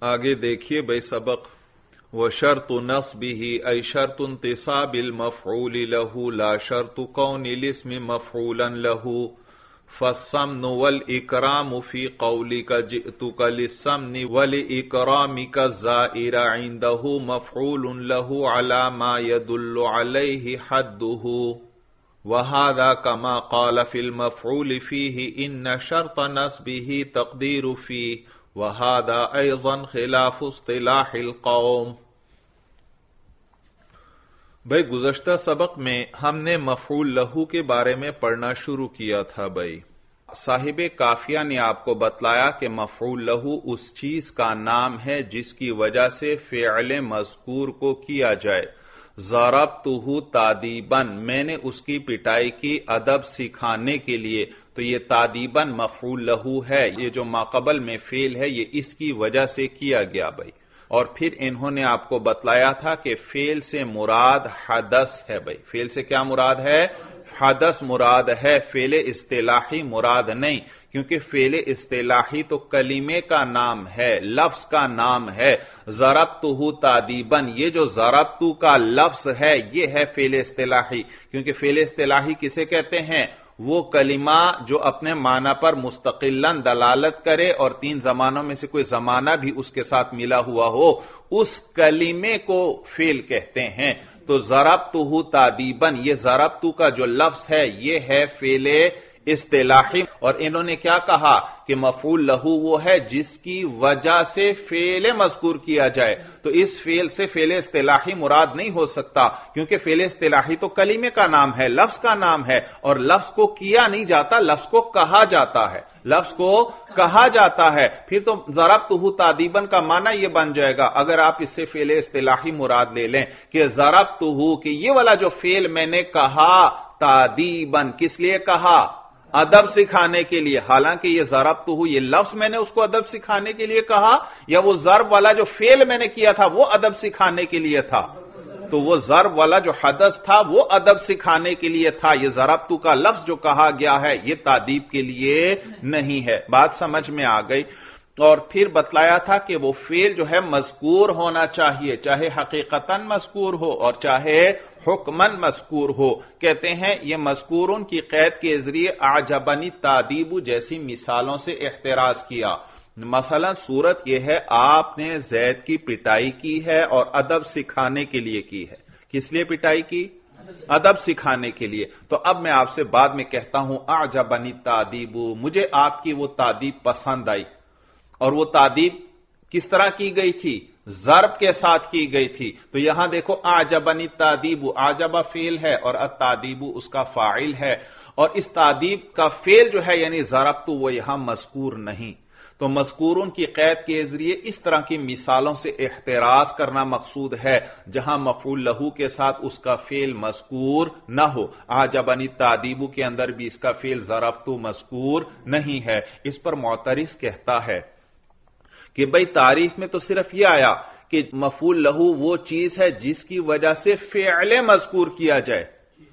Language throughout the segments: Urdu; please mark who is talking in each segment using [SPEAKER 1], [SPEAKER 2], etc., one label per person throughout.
[SPEAKER 1] आगे देखिए भाई सबक। व शर्त नस्बिही ऐ शर्त इंतिसाबिल मफऊल लहू ला शर्त कौनिल इस्म मफऊलन लहू फस्सम्न वल इकराम फी कौलिका जिअतुका लिस्सम्नि वल इकरामिका ज़ाइरा इंदहु मफऊलन लहू अला मा यदुल्लु अलैहि हद्दुहु वहादा कमा क़ाल फिल मफऊल फीहि इन्न शर्त नस्बिही तक़दीरु फी वहादा अयज़न खिलाफ इस्तिलाहिल कौम। भाई गुज़श्ता सबक में हमने मफ़ऊल लहू के बारे में पढ़ना शुरू किया था। भाई साहिबे काफिया ने आपको बतलाया कि मफ़ऊल लहू उस चीज का नाम है जिसकी वजह से फ़िअल मज़कूर को किया जाए। ज़रबतुहु तादीबन, मैंने उसकी पिटाई की अदब सिखाने के लिए, तो ये तादीबन मफ़ऊल लहू है। ये जो माक़बल में फ़ेल है ये इसकी वजह से किया गया। भाई और फिर इन्होंने आपको बतलाया था कि फेल से मुराद हदस है। भाई फेल से क्या मुराद है? हदस मुराद है, फेल इस्तिलाही मुराद नहीं, क्योंकि फेल इस्तिलाही तो कलीमे का नाम है, लफ्ज का नाम है। ज़रबतुहु तादीबन, ये जो ज़रबतु का लफ्ज है ये है फेल इस्तिलाही, क्योंकि फेल इस्तिलाही किसे कहते हैं? वो कलिमा जो अपने माना पर मुस्तकिलन दलालत करे और तीन जमानों में से कोई जमाना भी उसके साथ मिला हुआ हो, उस कलिमे को फेल कहते हैं। तो ज़रबतुहु तादीबन, ये ज़रबतु का जो लफ्ज है ये है फेल इस्तिलाही। और इन्होंने क्या कहा कि मफ़ऊल लहू वो है जिसकी वजह से फेल मज़कूर किया जाए। तो इस फेल से फेल इस्तिलाही मुराद नहीं हो सकता, क्योंकि फेल इस्तिलाही तो कलीमे का नाम है, लफ्ज का नाम है, और लफ्ज को किया नहीं जाता, लफ्ज को कहा जाता है, लफ्ज को कहा जाता है। फिर तो ज़रबतुहु तादीबन का माना यह बन जाएगा, अगर आप इससे फेल इस्तिलाही मुराद ले लें कि ज़रबतुहु, कि ये वाला जो फेल मैंने कहा तादीबन, किस लिए कहा? अदब सिखाने के लिए। हालांकि ये ज़रबतुहु ये लफ्ज मैंने उसको अदब सिखाने के लिए कहा, या वो ज़र्ब वाला जो फेल मैंने किया था वो अदब सिखाने के लिए था? तो वो ज़र्ब वाला जो हदस था वो अदब सिखाने के लिए था। ये ज़रबतु का लफ्ज जो कहा गया है ये तादीब के लिए नहीं है। बात समझ में आ गई। और फिर बतलाया था कि वो फेल जो है मज़कूर होना चाहिए, चाहे हकीकतन मज़कूर हो और चाहे हुक्मन मज़कूर हो। कहते हैं ये मज़कूरुन की कैद के जरिए आजबनी तादीबु जैसी मिसालों से एहतराज किया। मसलन सूरत यह है, आपने ज़ैद की पिटाई की है और अदब सिखाने के लिए की है। किस लिए पिटाई की? अदब सिखाने के लिए। तो अब मैं आपसे बाद में कहता हूं आजबनी तादीबु, मुझे आपकी वो तादीब पसंद आई। और वो तादीब किस तरह की गई थी? ज़र्ब के साथ की गई थी। तो यहां देखो आजबनी तादीबु, आजबा फेल है और अतादीबु उसका फाइल है, और इस तादीब का फेल जो है यानी ज़रबतु वो यहां मज़कूर नहीं। तो मज़कूरुन की कैद के जरिए इस तरह की मिसालों से एहतराज करना मकसूद है जहां मफ़ऊल लहू के साथ उसका फेल मज़कूर न हो। आजबनी तादीबु के अंदर भी इसका फेल ज़रबतु मज़कूर नहीं है। इस पर मुअतरिज़ कहता है कि भाई तारीफ में तो सिर्फ यह आया कि मफ़ऊल लहू वो चीज है जिसकी वजह से फ़िअल मज़कूर किया जाए,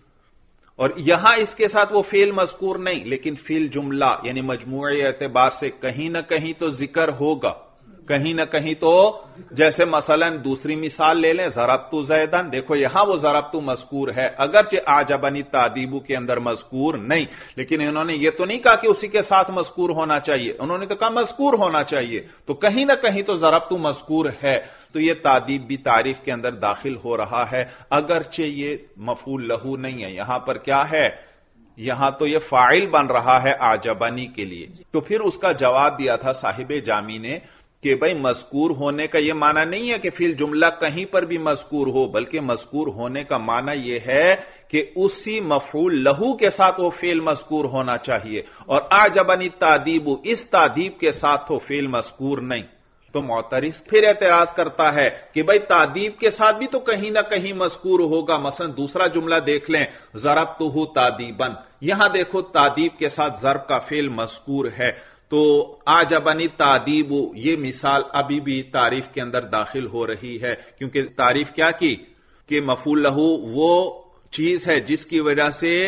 [SPEAKER 1] और यहां इसके साथ वो फेल मज़कूर नहीं, लेकिन फिल जुमला यानी मजमूई एतबार से कहीं ना कहीं तो जिक्र होगा, कहीं ना कहीं तो। जैसे मसलन दूसरी मिसाल ले लें, ज़रबतु ज़ैदन, देखो यहां वो ज़रबतु मज़कूर है, अगरचे आजबनी तादीबु के अंदर मज़कूर नहीं, लेकिन इन्होंने ये तो नहीं कहा कि उसी के साथ मज़कूर होना चाहिए, उन्होंने तो कहा मज़कूर होना चाहिए। तो कहीं ना कहीं तो ज़रबतु मज़कूर है, तो ये तादीब भी तारीफ के अंदर दाखिल हो रहा है, अगरचे ये मफ़ऊल लहू नहीं है। यहां पर क्या है? यहां तो ये फाइल बन रहा है आजबनी के लिए। तो फिर उसका जवाब दिया था साहिबे जामी ने कि भाई मज़कूर होने का यह माना नहीं है कि फिल जुमला कहीं पर भी मज़कूर हो, बल्कि मज़कूर होने का माना यह है कि उसी मफ़ऊल लहू के साथ वो फेल मज़कूर होना चाहिए, और आजबनी तादीबु इस तादीब के साथ तो फेल मज़कूर नहीं। तो मुअतरिज़ फिर एतराज करता है कि भाई तादीब के साथ भी तो कहीं ना कहीं मज़कूर होगा। मसलन दूसरा जुमला देख लें, ज़रबतुहु तादीबन, यहां देखो तादीब के साथ ज़र्ब का फेल मज़कूर है। तो आजबनी तादीबु ये मिसाल अभी भी तारीफ के अंदर दाखिल हो रही है, क्योंकि तारीफ क्या की कि मफ़ऊल लहू वो चीज है जिसकी वजह से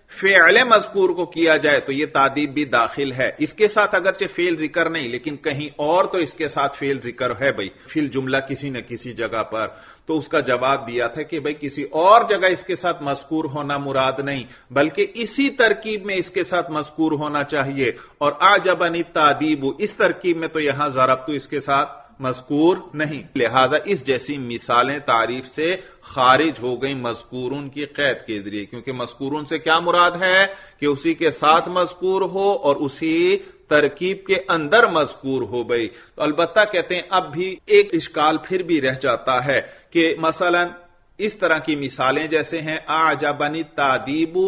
[SPEAKER 1] فعل مذکور کو کیا جائے تو یہ تادیب بھی داخل ہے. اس کے ساتھ اگرچہ فعل ذکر نہیں لیکن کہیں اور تو اس کے ساتھ فعل ذکر ہے بھائی، فی الجملہ کسی نہ کسی جگہ پر. تو اس کا جواب دیا تھا کہ بھائی کسی اور جگہ اس کے ساتھ مذکور ہونا مراد نہیں بلکہ اسی ترکیب میں اس کے ساتھ مذکور ہونا چاہیے. اور اعجبنی التادیب، اس ترکیب میں تو یہاں ضربت اس کے ساتھ مذکور نہیں، لہذا اس جیسی مثالیں تعریف سے خارج ہو گئی مذکورون کی قید کے ذریعے، کیونکہ مذکورون سے کیا مراد ہے کہ اسی کے ساتھ مذکور ہو اور اسی ترکیب کے اندر مذکور ہو گئی. تو البتہ کہتے ہیں اب بھی ایک اشکال پھر بھی رہ جاتا ہے کہ مثلا اس طرح کی مثالیں جیسے ہیں اعجبنی التادیب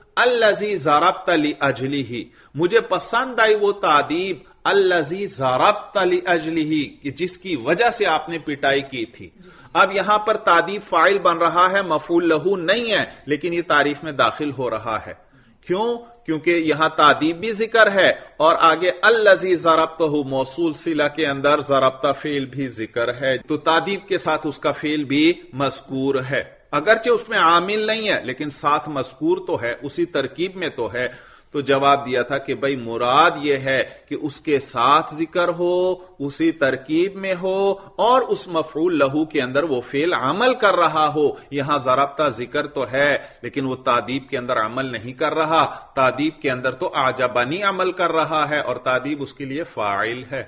[SPEAKER 1] الذی ضربت لاجلہ، مجھے پسند آئی وہ تادیب الذی ضربت لاجلہ کہ جس کی وجہ سے آپ نے پٹائی کی تھی. اب یہاں پر تادیب فاعل بن رہا ہے، مفعول لہو نہیں ہے، لیکن یہ تعریف میں داخل ہو رہا ہے. کیوں؟ کیونکہ یہاں تادیب بھی ذکر ہے اور آگے الذی ضربتہ موصول صلہ کے اندر ضربتہ فعل بھی ذکر ہے، تو تادیب کے ساتھ اس کا فعل بھی مذکور ہے. اگرچہ اس میں عامل نہیں ہے لیکن ساتھ مذکور تو ہے، اسی ترکیب میں تو ہے. تو جواب دیا تھا کہ بھائی مراد یہ ہے کہ اس کے ساتھ ذکر ہو، اسی ترکیب میں ہو اور اس مفعول لہو کے اندر وہ فعل عمل کر رہا ہو. یہاں ضربتہ ذکر تو ہے لیکن وہ تادیب کے اندر عمل نہیں کر رہا، تادیب کے اندر تو اعجبنی عمل کر رہا ہے اور تادیب اس کے لیے فاعل ہے.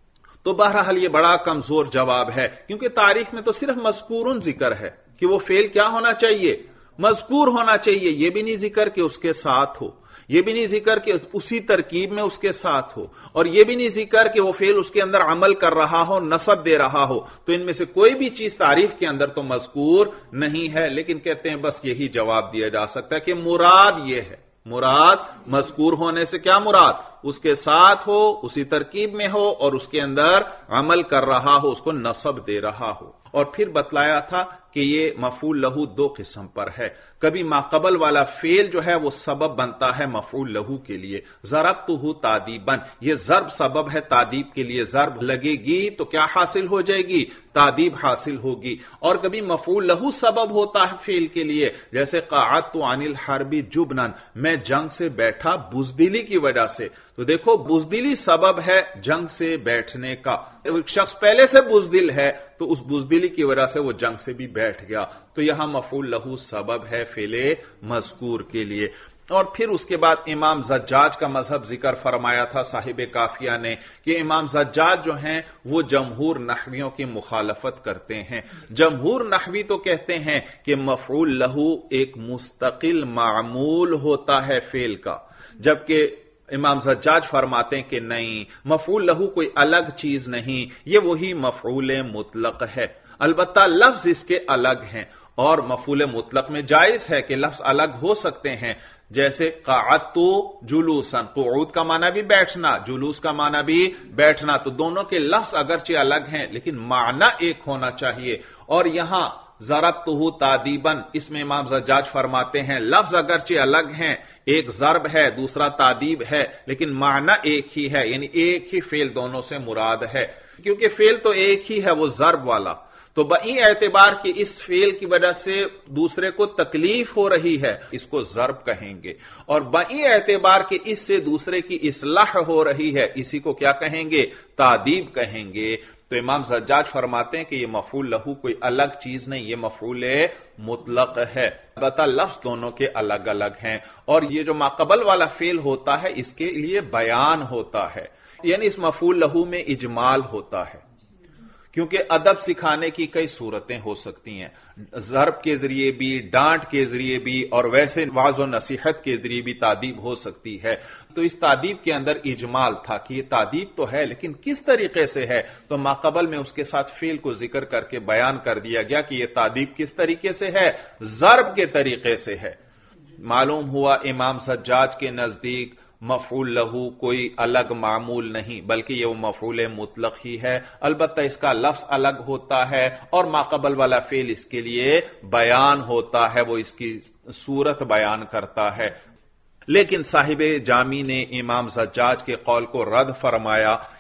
[SPEAKER 1] تو بہرحال یہ بڑا کمزور جواب ہے کیونکہ تاریخ میں تو صرف مذکورن ذکر ہے کہ وہ فعل کیا ہونا چاہیے، مذکور ہونا چاہیے. یہ بھی نہیں ذکر کہ اس کے ساتھ ہو، یہ بھی نہیں ذکر کہ اسی ترکیب میں اس کے ساتھ ہو، اور یہ بھی نہیں ذکر کہ وہ فعل اس کے اندر عمل کر رہا ہو، نصب دے رہا ہو. تو ان میں سے کوئی بھی چیز تعریف کے اندر تو مذکور نہیں ہے. لیکن کہتے ہیں بس یہی جواب دیا جا سکتا ہے کہ مراد یہ ہے، مراد مذکور ہونے سے کیا مراد، اس کے ساتھ ہو، اسی ترکیب میں ہو اور اس کے اندر عمل کر رہا ہو، اس کو نصب دے رہا ہو. اور پھر بتلایا تھا کہ یہ مفعول لہو دو قسم پر ہے. کبھی ماقبل والا فعل جو ہے وہ سبب بنتا ہے مفعول لہو کے لیے، ضربتہ تادیبا، یہ ضرب سبب ہے تادیب کے لیے، ضرب لگے گی تو کیا حاصل ہو جائے گی، تادیب حاصل ہوگی. اور کبھی مفعول لہو سبب ہوتا ہے فعل کے لیے، جیسے قعدت عن الحرب جبنا، میں جنگ سے بیٹھا بزدلی کی وجہ سے. تو دیکھو بزدلی سبب ہے جنگ سے بیٹھنے کا، ایک شخص پہلے سے بزدل ہے تو اس بزدلی کی وجہ سے وہ جنگ سے بھی بیٹھ گیا. تو یہاں مفعول لہو سبب ہے فعل مذکور کے لیے. اور پھر اس کے بعد امام زجاج کا مذہب ذکر فرمایا تھا صاحب کافیہ نے کہ امام زجاج جو ہیں وہ جمہور نحویوں کی مخالفت کرتے ہیں. جمہور نحوی تو کہتے ہیں کہ مفعول لہو ایک مستقل معمول ہوتا ہے فعل کا، جبکہ امام زجاج فرماتے ہیں کہ نہیں، مفعول لہو کوئی الگ چیز نہیں، یہ وہی مفعول مطلق ہے. البتہ لفظ اس کے الگ ہیں اور مفعول مطلق میں جائز ہے کہ لفظ الگ ہو سکتے ہیں، جیسے قعدت جلوسا، قعود کا معنی بھی بیٹھنا، جلوس کا معنی بھی بیٹھنا. تو دونوں کے لفظ اگرچہ الگ ہیں لیکن معنی ایک ہونا چاہیے. اور یہاں ضربتہ تادیبا، اس میں امام زجاج فرماتے ہیں لفظ اگرچہ الگ ہیں، ایک ضرب ہے دوسرا تادیب ہے لیکن معنی ایک ہی ہے، یعنی ایک ہی فعل دونوں سے مراد ہے. کیونکہ فعل تو ایک ہی ہے وہ ضرب والا، تو بئی اعتبار کہ اس فعل کی وجہ سے دوسرے کو تکلیف ہو رہی ہے اس کو ضرب کہیں گے، اور بئی اعتبار کہ اس سے دوسرے کی اصلاح ہو رہی ہے اسی کو کیا کہیں گے، تادیب کہیں گے. تو امام زجاج فرماتے ہیں کہ یہ مفعول لہو کوئی الگ چیز نہیں، یہ مفعول مطلق ہے. البتہ لفظ دونوں کے الگ الگ ہیں. اور یہ جو ماقبل والا فعل ہوتا ہے اس کے لیے بیان ہوتا ہے، یعنی اس مفعول لہو میں اجمال ہوتا ہے، کیونکہ ادب سکھانے کی کئی صورتیں ہو سکتی ہیں، ضرب کے ذریعے بھی، ڈانٹ کے ذریعے بھی، اور ویسے واعظ و نصیحت کے ذریعے بھی تعدیب ہو سکتی ہے. تو اس تعدیب کے اندر اجمال تھا کہ یہ تعدیب تو ہے لیکن کس طریقے سے ہے، تو ماقبل میں اس کے ساتھ فعل کو ذکر کر کے بیان کر دیا گیا کہ یہ تعدیب کس طریقے سے ہے، ضرب کے طریقے سے ہے. معلوم ہوا امام زجاج کے نزدیک مفعول لہو کوئی الگ معمول نہیں بلکہ یہ وہ مفعول مطلق ہی ہے، البتہ اس کا لفظ الگ ہوتا ہے اور ماقبل والا فعل اس کے لیے بیان ہوتا ہے، وہ اس کی صورت بیان کرتا ہے. لیکن صاحب جامی نے امام زجاج کے قول کو رد فرمایا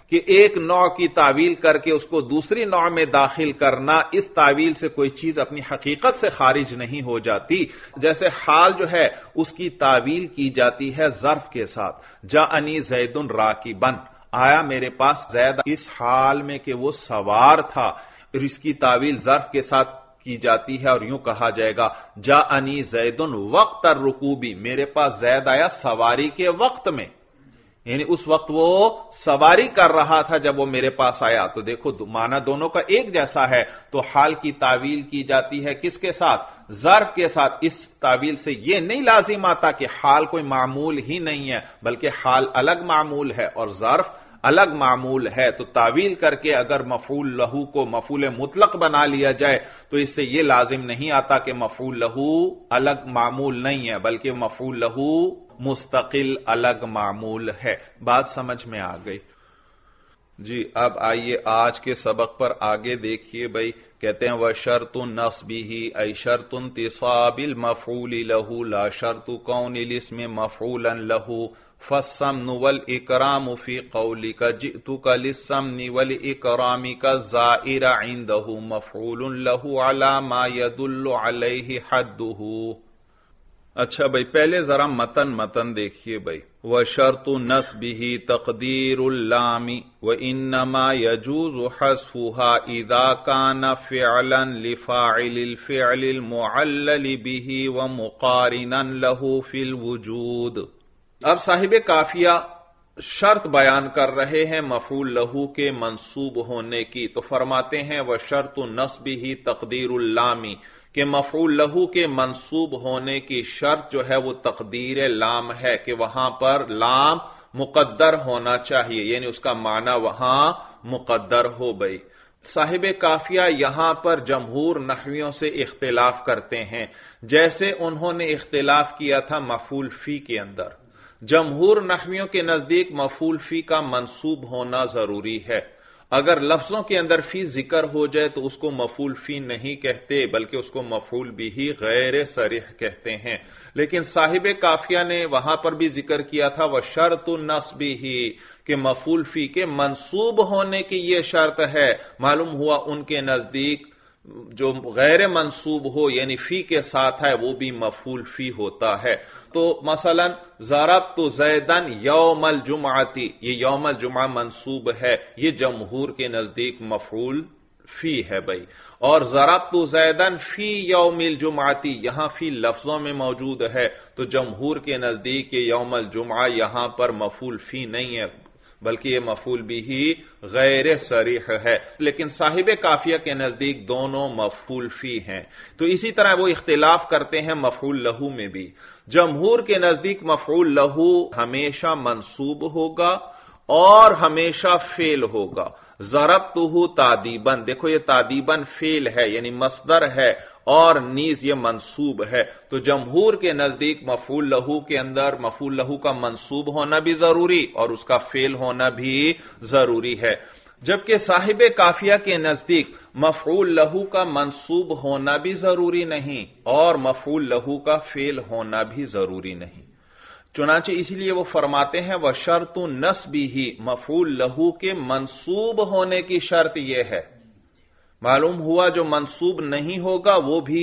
[SPEAKER 1] کہ ایک نوع کی تعویل کر کے اس کو دوسری نوع میں داخل کرنا، اس تعویل سے کوئی چیز اپنی حقیقت سے خارج نہیں ہو جاتی۔ جیسے حال جو ہے اس کی تعویل کی جاتی ہے ظرف کے ساتھ، جاءنی زید راکبا، آیا میرے پاس زید اس حال میں کہ وہ سوار تھا، اور اس کی تعویل ظرف کے ساتھ کی جاتی ہے اور یوں کہا جائے گا جاءنی زید وقت الرکوبی، میرے پاس زید آیا سواری کے وقت میں، یعنی اس وقت وہ سواری کر رہا تھا جب وہ میرے پاس آیا۔ تو دیکھو معنی دونوں کا ایک جیسا ہے، تو حال کی تعویل کی جاتی ہے کس کے ساتھ؟ ظرف کے ساتھ۔ اس تعویل سے یہ نہیں لازم آتا کہ حال کوئی معمول ہی نہیں ہے، بلکہ حال الگ معمول ہے اور ظرف الگ معمول ہے۔ تو تعویل کر کے اگر مفعول لہو کو مفعول مطلق بنا لیا جائے تو اس سے یہ لازم نہیں آتا کہ مفعول لہو الگ معمول نہیں ہے، بلکہ مفعول لہو مستقل الگ معمول ہے۔ بات سمجھ میں آ گئی؟ جی اب آئیے آج کے سبق پر آگے دیکھیے بھائی، کہتے ہیں وَشَرْطُ نَصْبِهِ أي شرط انتصاب المفعول له لا شرط كون الاسم مفعولا له فالسمن والإكرام في قولك جئتك للسمن والإكرام كالزائر عنده مفعول له على ما يدل عليه حده۔ اچھا بھائی پہلے ذرا متن دیکھیے بھائی، وَشَرْطُ نَصْبِهِ تقدیر اللام وَإِنَّمَا يَجُوزُ حَذْفُهَا إِذَا كَانَ فِعْلًا لِفَاعِلِ الْفِعْلِ الْمُعَلَّلِ بِهِ وَمُقَارِنًا لَهُ فِي الْوُجُودِ۔ اب صاحب قافیہ شرط بیان کر رہے ہیں مفعول لہو کے منصوب ہونے کی، تو فرماتے ہیں وَشَرْطُ نَصْبِهِ تقدیر اللام، کہ مفعول لہو کے منصوب ہونے کی شرط جو ہے وہ تقدیر لام ہے، کہ وہاں پر لام مقدر ہونا چاہیے، یعنی اس کا معنی وہاں مقدر ہو بھئی۔ صاحب قافیہ یہاں پر جمہور نحویوں سے اختلاف کرتے ہیں، جیسے انہوں نے اختلاف کیا تھا مفعول فی کے اندر۔ جمہور نحویوں کے نزدیک مفعول فی کا منصوب ہونا ضروری ہے، اگر لفظوں کے اندر فی ذکر ہو جائے تو اس کو مفعول فی نہیں کہتے، بلکہ اس کو مفعول بھی غیر صریح کہتے ہیں۔ لیکن صاحب قافیہ نے وہاں پر بھی ذکر کیا تھا وَشَرْطُ نَصْبِهِ، کہ مفعول فی کے منصوب ہونے کی یہ شرط ہے۔ معلوم ہوا ان کے نزدیک جو غیر منصوب ہو یعنی فی کے ساتھ ہے وہ بھی مفعول فی ہوتا ہے۔ تو مثلا ضربت زیدن یوم الجمعتی، یہ یوم الجمعہ منصوب ہے، یہ جمہور کے نزدیک مفعول فی ہے بھائی۔ اور ضربت زیدن فی یوم الجمعتی، یہاں فی لفظوں میں موجود ہے، تو جمہور کے نزدیک یہ یوم الجمعہ یہاں پر مفعول فی نہیں ہے، بلکہ یہ مفعول بھی غیر صریح ہے۔ لیکن صاحب قافیہ کے نزدیک دونوں مفعول فی ہیں۔ تو اسی طرح وہ اختلاف کرتے ہیں مفعول لہو میں بھی۔ جمہور کے نزدیک مفعول لہو ہمیشہ منصوب ہوگا اور ہمیشہ فعل ہوگا۔ ضربتہ تادیباً، دیکھو یہ تادیباً فعل ہے یعنی مصدر ہے، اور نیز یہ منصوب ہے۔ تو جمہور کے نزدیک مفعول لہو کے اندر مفعول لہو کا منصوب ہونا بھی ضروری اور اس کا فعل ہونا بھی ضروری ہے، جبکہ صاحب قافیہ کے نزدیک مفعول لہو کا منصوب ہونا بھی ضروری نہیں اور مفعول لہو کا فعل ہونا بھی ضروری نہیں۔ چنانچہ اسی لیے وہ فرماتے ہیں وَشَرْطُ نَصْبِهِ، مفعول لہو کے منصوب ہونے کی شرط یہ ہے۔ معلوم ہوا جو منصوب نہیں ہوگا وہ بھی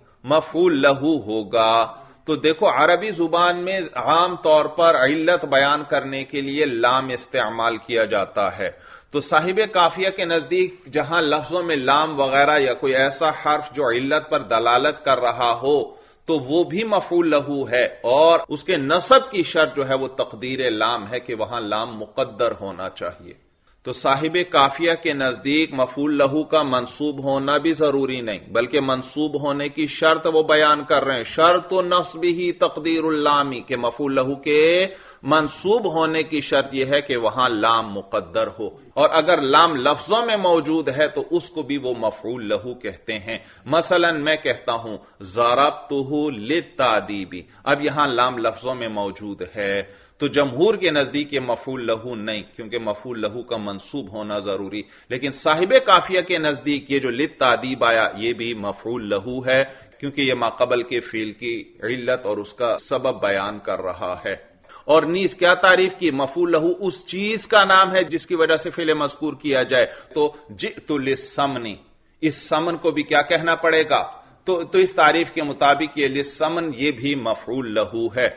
[SPEAKER 1] مفعول لہو ہوگا۔ تو دیکھو عربی زبان میں عام طور پر علت بیان کرنے کے لیے لام استعمال کیا جاتا ہے، تو صاحب قافیہ کے نزدیک جہاں لفظوں میں لام وغیرہ یا کوئی ایسا حرف جو علت پر دلالت کر رہا ہو تو وہ بھی مفعول لہو ہے، اور اس کے نصب کی شرط جو ہے وہ تقدیر لام ہے کہ وہاں لام مقدر ہونا چاہیے۔ تو صاحب قافیہ کے نزدیک مفعول لہو کا منصوب ہونا بھی ضروری نہیں، بلکہ منصوب ہونے کی شرط وہ بیان کر رہے ہیں، شرط نصبہ تقدیر اللام، کہ مفعول لہو کے منصوب ہونے کی شرط یہ ہے کہ وہاں لام مقدر ہو، اور اگر لام لفظوں میں موجود ہے تو اس کو بھی وہ مفعول لہو کہتے ہیں۔ مثلا میں کہتا ہوں ضربتہ للتادیب، اب یہاں لام لفظوں میں موجود ہے، تو جمہور کے نزدیک یہ مفعول لہو نہیں، کیونکہ مفعول لہو کا منصوب ہونا ضروری، لیکن صاحب قافیہ کے نزدیک یہ جو للتادیب آیا یہ بھی مفعول لہو ہے، کیونکہ یہ ما قبل کے فعل کی علت اور اس کا سبب بیان کر رہا ہے۔ اور نیز کیا تعریف کی؟ مفعول لہو اس چیز کا نام ہے جس کی وجہ سے فعل مذکور کیا جائے. تو جئت للسمن، اس سمن کو بھی کیا کہنا پڑے گا؟ تو اس تعریف کے مطابق یہ للسمن یہ بھی مفعول لہو ہے.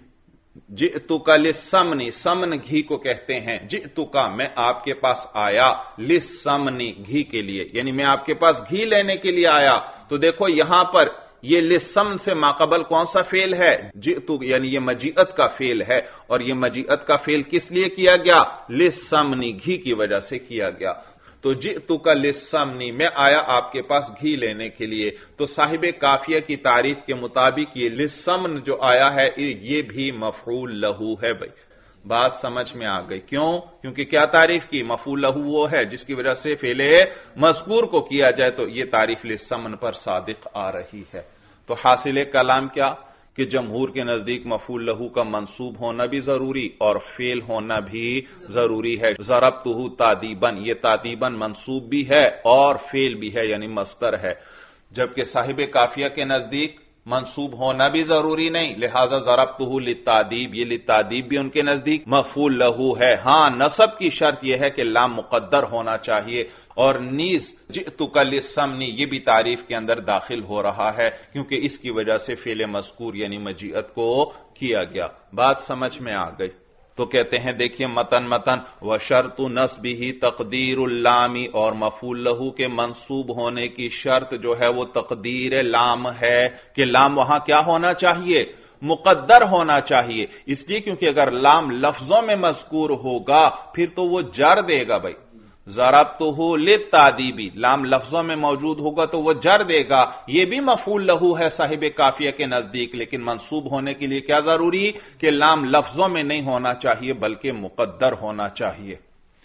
[SPEAKER 1] جئتک للسمن، سمن گھی کو کہتے ہیں. جئتک میں آپ کے پاس آیا، للسمن گھی کے لیے، یعنی میں آپ کے پاس گھی لینے کے لیے آیا. تو دیکھو یہاں پر یہ للسمن سے ماقبل کون سا فعل ہے؟ جئتک، یعنی یہ مجیعت کا فعل ہے. اور یہ مجیعت کا فعل کس لیے کیا گیا؟ للسمن گھی کی وجہ سے کیا گیا. تو جئتک للسمن، میں آیا آپ کے پاس گھی لینے کے لیے. تو صاحب قافیہ کی تعریف کے مطابق یہ للسمن جو آیا ہے یہ بھی مفعول لہو ہے. بھائی بات سمجھ میں آ گئی؟ کیوں؟ کیونکہ کیا تعریف کی؟ مفعول لہو وہ ہے جس کی وجہ سے فعل مذکور کو کیا جائے. تو یہ تعریف للسمن پر صادق آ رہی ہے. تو حاصل کلام کیا کہ جمہور کے نزدیک مفعول لہو کا منصوب ہونا بھی ضروری اور فعل ہونا بھی ضروری ہے. ضربتہ تادیباً، یہ تادیباً منصوب بھی ہے اور فعل بھی ہے، یعنی مصدر ہے. جبکہ صاحب قافیہ کے نزدیک منصوب ہونا بھی ضروری نہیں، لہذا ضربتہ للتادیب، یہ للتادیب بھی ان کے نزدیک مفعول لہو ہے. ہاں نصب کی شرط یہ ہے کہ لام مقدر ہونا چاہیے. اور نیز جئتک للسمن یہ بھی تعریف کے اندر داخل ہو رہا ہے کیونکہ اس کی وجہ سے فعل مذکور یعنی مجیعت کو کیا گیا. بات سمجھ میں آ گئی؟ تو کہتے ہیں دیکھیے متن وشرط نصبہ تقدیر اللام، اور مفعول لہو کے منصوب ہونے کی شرط جو ہے وہ تقدیر لام ہے کہ لام وہاں کیا ہونا چاہیے؟ مقدر ہونا چاہیے. اس لیے کیونکہ اگر لام لفظوں میں مذکور ہوگا پھر تو وہ جر دے گا. بھائی ضربتہ للتادیبی، لام لفظوں میں موجود ہوگا تو وہ جر دے گا. یہ بھی مفعول لہو ہے صاحب قافیہ کے نزدیک، لیکن منصوب ہونے کے لیے کیا ضروری؟ کہ لام لفظوں میں نہیں ہونا چاہیے بلکہ مقدر ہونا چاہیے.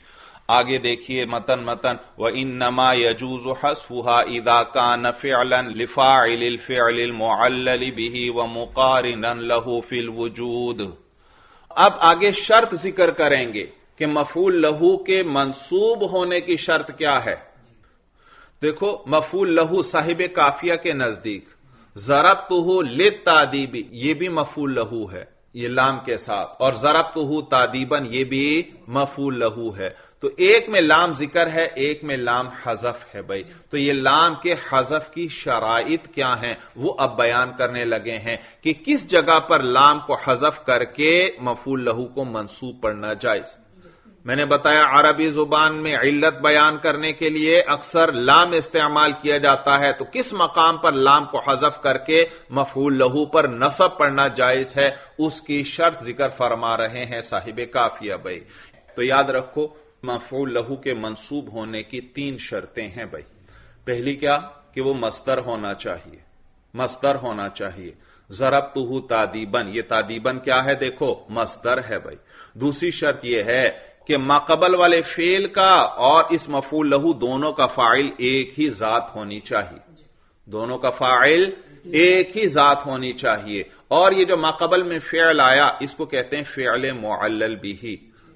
[SPEAKER 1] آگے دیکھیے متن وَإِنَّمَا يَجُوزُ حَذْفُهَا إِذَا كَانَ فِعْلًا لِفَاعِلِ الْفِعْلِ الْمُعَلَّلِ بِهِ وَمُقَارِنًا لَهُ فِي الْوُجُودِ. اب آگے شرط ذکر کریں گے کہ مفعول لہو کے منصوب ہونے کی شرط کیا ہے. دیکھو مفعول لہو صاحب قافیہ کے نزدیک ضربتہ للتادیب یہ بھی مفعول لہو ہے، یہ لام کے ساتھ، اور ضربتہ تادیباً یہ بھی مفعول لہو ہے. تو ایک میں لام ذکر ہے، ایک میں لام حذف ہے. بھائی تو یہ لام کے حذف کی شرائط کیا ہیں وہ اب بیان کرنے لگے ہیں کہ کس جگہ پر لام کو حذف کر کے مفعول لہو کو منصوب پڑھنا جائز. میں نے بتایا عربی زبان میں علت بیان کرنے کے لیے اکثر لام استعمال کیا جاتا ہے. تو کس مقام پر لام کو حذف کر کے مفعول لہو پر نصب پڑھنا جائز ہے اس کی شرط ذکر فرما رہے ہیں صاحب قافیہ. بھائی تو یاد رکھو مفعول لہو کے منصوب ہونے کی 3 شرطیں ہیں. بھائی پہلی کیا کہ وہ مصدر ہونا چاہیے، مصدر ہونا چاہیے. ضربتہ تادیباً، یہ تادیباً کیا ہے؟ دیکھو مصدر ہے. بھائی دوسری شرط یہ ہے کہ ماقبل والے فعل کا اور اس مفعول لہو دونوں کا فاعل ایک ہی ذات ہونی چاہیے، دونوں کا فاعل ایک ہی ذات ہونی چاہیے. اور یہ جو ماقبل میں فعل آیا اس کو کہتے ہیں فعل معلل بہ.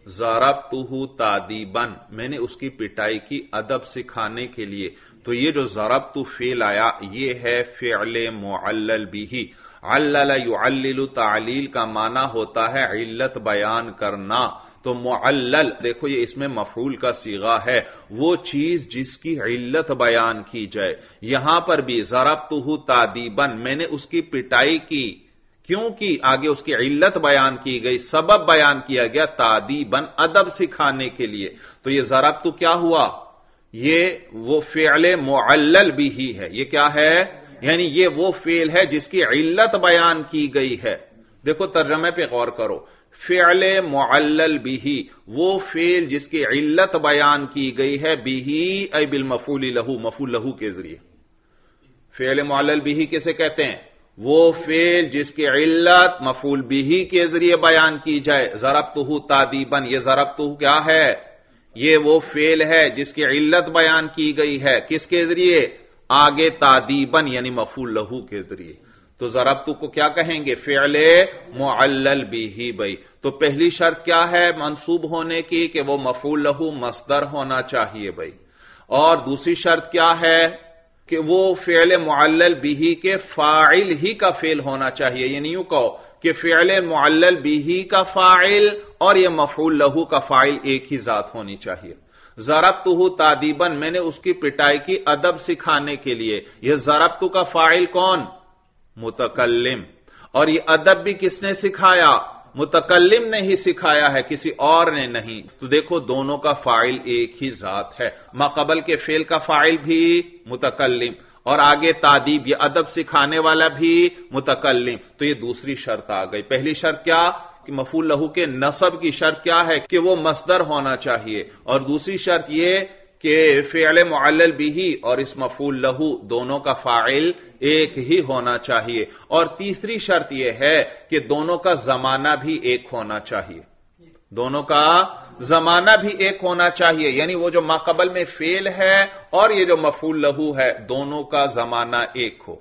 [SPEAKER 1] ضربتہ تادیباً، میں نے اس کی پٹائی کی ادب سکھانے کے لیے. تو یہ جو ضربتہ فعل آیا یہ ہے فعل معلل بہ. علل یعلل، تعلیل کا معنی ہوتا ہے علت بیان کرنا. تو معلل دیکھو یہ اس میں مفعول کا صیغہ ہے، وہ چیز جس کی علت بیان کی جائے. یہاں پر بھی ضربتہ تادیباً، میں نے اس کی پٹائی کی. کیوں کی؟ آگے اس کی علت بیان کی گئی، سبب بیان کیا گیا تادیباً، ادب سکھانے کے لیے. تو یہ ضربتہ کیا ہوا؟ یہ وہ فعل معلل بھی ہی ہے. یہ کیا ہے؟ یعنی یہ وہ فعل ہے جس کی علت بیان کی گئی ہے. دیکھو ترجمے پہ غور کرو. فعل معلل بھی وہ فعل جس کی علت بیان کی گئی ہے، بھی ای بالمفعول لہو، مفعول لہو کے ذریعے. فعل معلل بھی کسے کہتے ہیں؟ وہ فعل جس کی علت مفعول بھی کے ذریعے بیان کی جائے. ضربتہ تادیباً، یہ ضربتہ کیا ہے؟ یہ وہ فعل ہے جس کی علت بیان کی گئی ہے، کس کے ذریعے؟ آگے تادیباً یعنی مفعول لہو کے ذریعے. تو ضربتہ کو کیا کہیں گے؟ فعل معلل بھی. بھائی تو پہلی شرط کیا ہے منصوب ہونے کی کہ وہ مفعول لہو مصدر ہونا چاہیے. بھائی اور دوسری شرط کیا ہے کہ وہ فعل معلل بھی کے فاعل ہی کا فعل ہونا چاہیے. یعنی یوں کہو کہ فعل معلل بھی کا فاعل اور یہ مفعول لہو کا فاعل ایک ہی ذات ہونی چاہیے. ضربتہ تادیباً، میں نے اس کی پٹائی کی ادب سکھانے کے لیے. یہ ضربتہ کا فاعل کون؟ متکلم. اور یہ ادب بھی کس نے سکھایا؟ متکلم نے ہی سکھایا ہے، کسی اور نے نہیں. تو دیکھو دونوں کا فاعل ایک ہی ذات ہے. ما قبل کے فعل کا فاعل بھی متکلم اور آگے تادیب یہ ادب سکھانے والا بھی متکلم. تو یہ دوسری شرط آ گئی. پہلی شرط کیا کہ مفعول لہو کے نصب کی شرط کیا ہے کہ وہ مصدر ہونا چاہیے، اور دوسری شرط یہ کہ فعل معلل بھی اور اس مفعول لہو دونوں کا فاعل ایک ہی ہونا چاہیے، اور تیسری شرط یہ ہے کہ دونوں کا زمانہ بھی ایک ہونا چاہیے. دونوں کا زمانہ بھی ایک ہونا چاہیے، یعنی وہ جو ما قبل میں فعل ہے اور یہ جو مفعول لہو ہے دونوں کا زمانہ ایک ہو.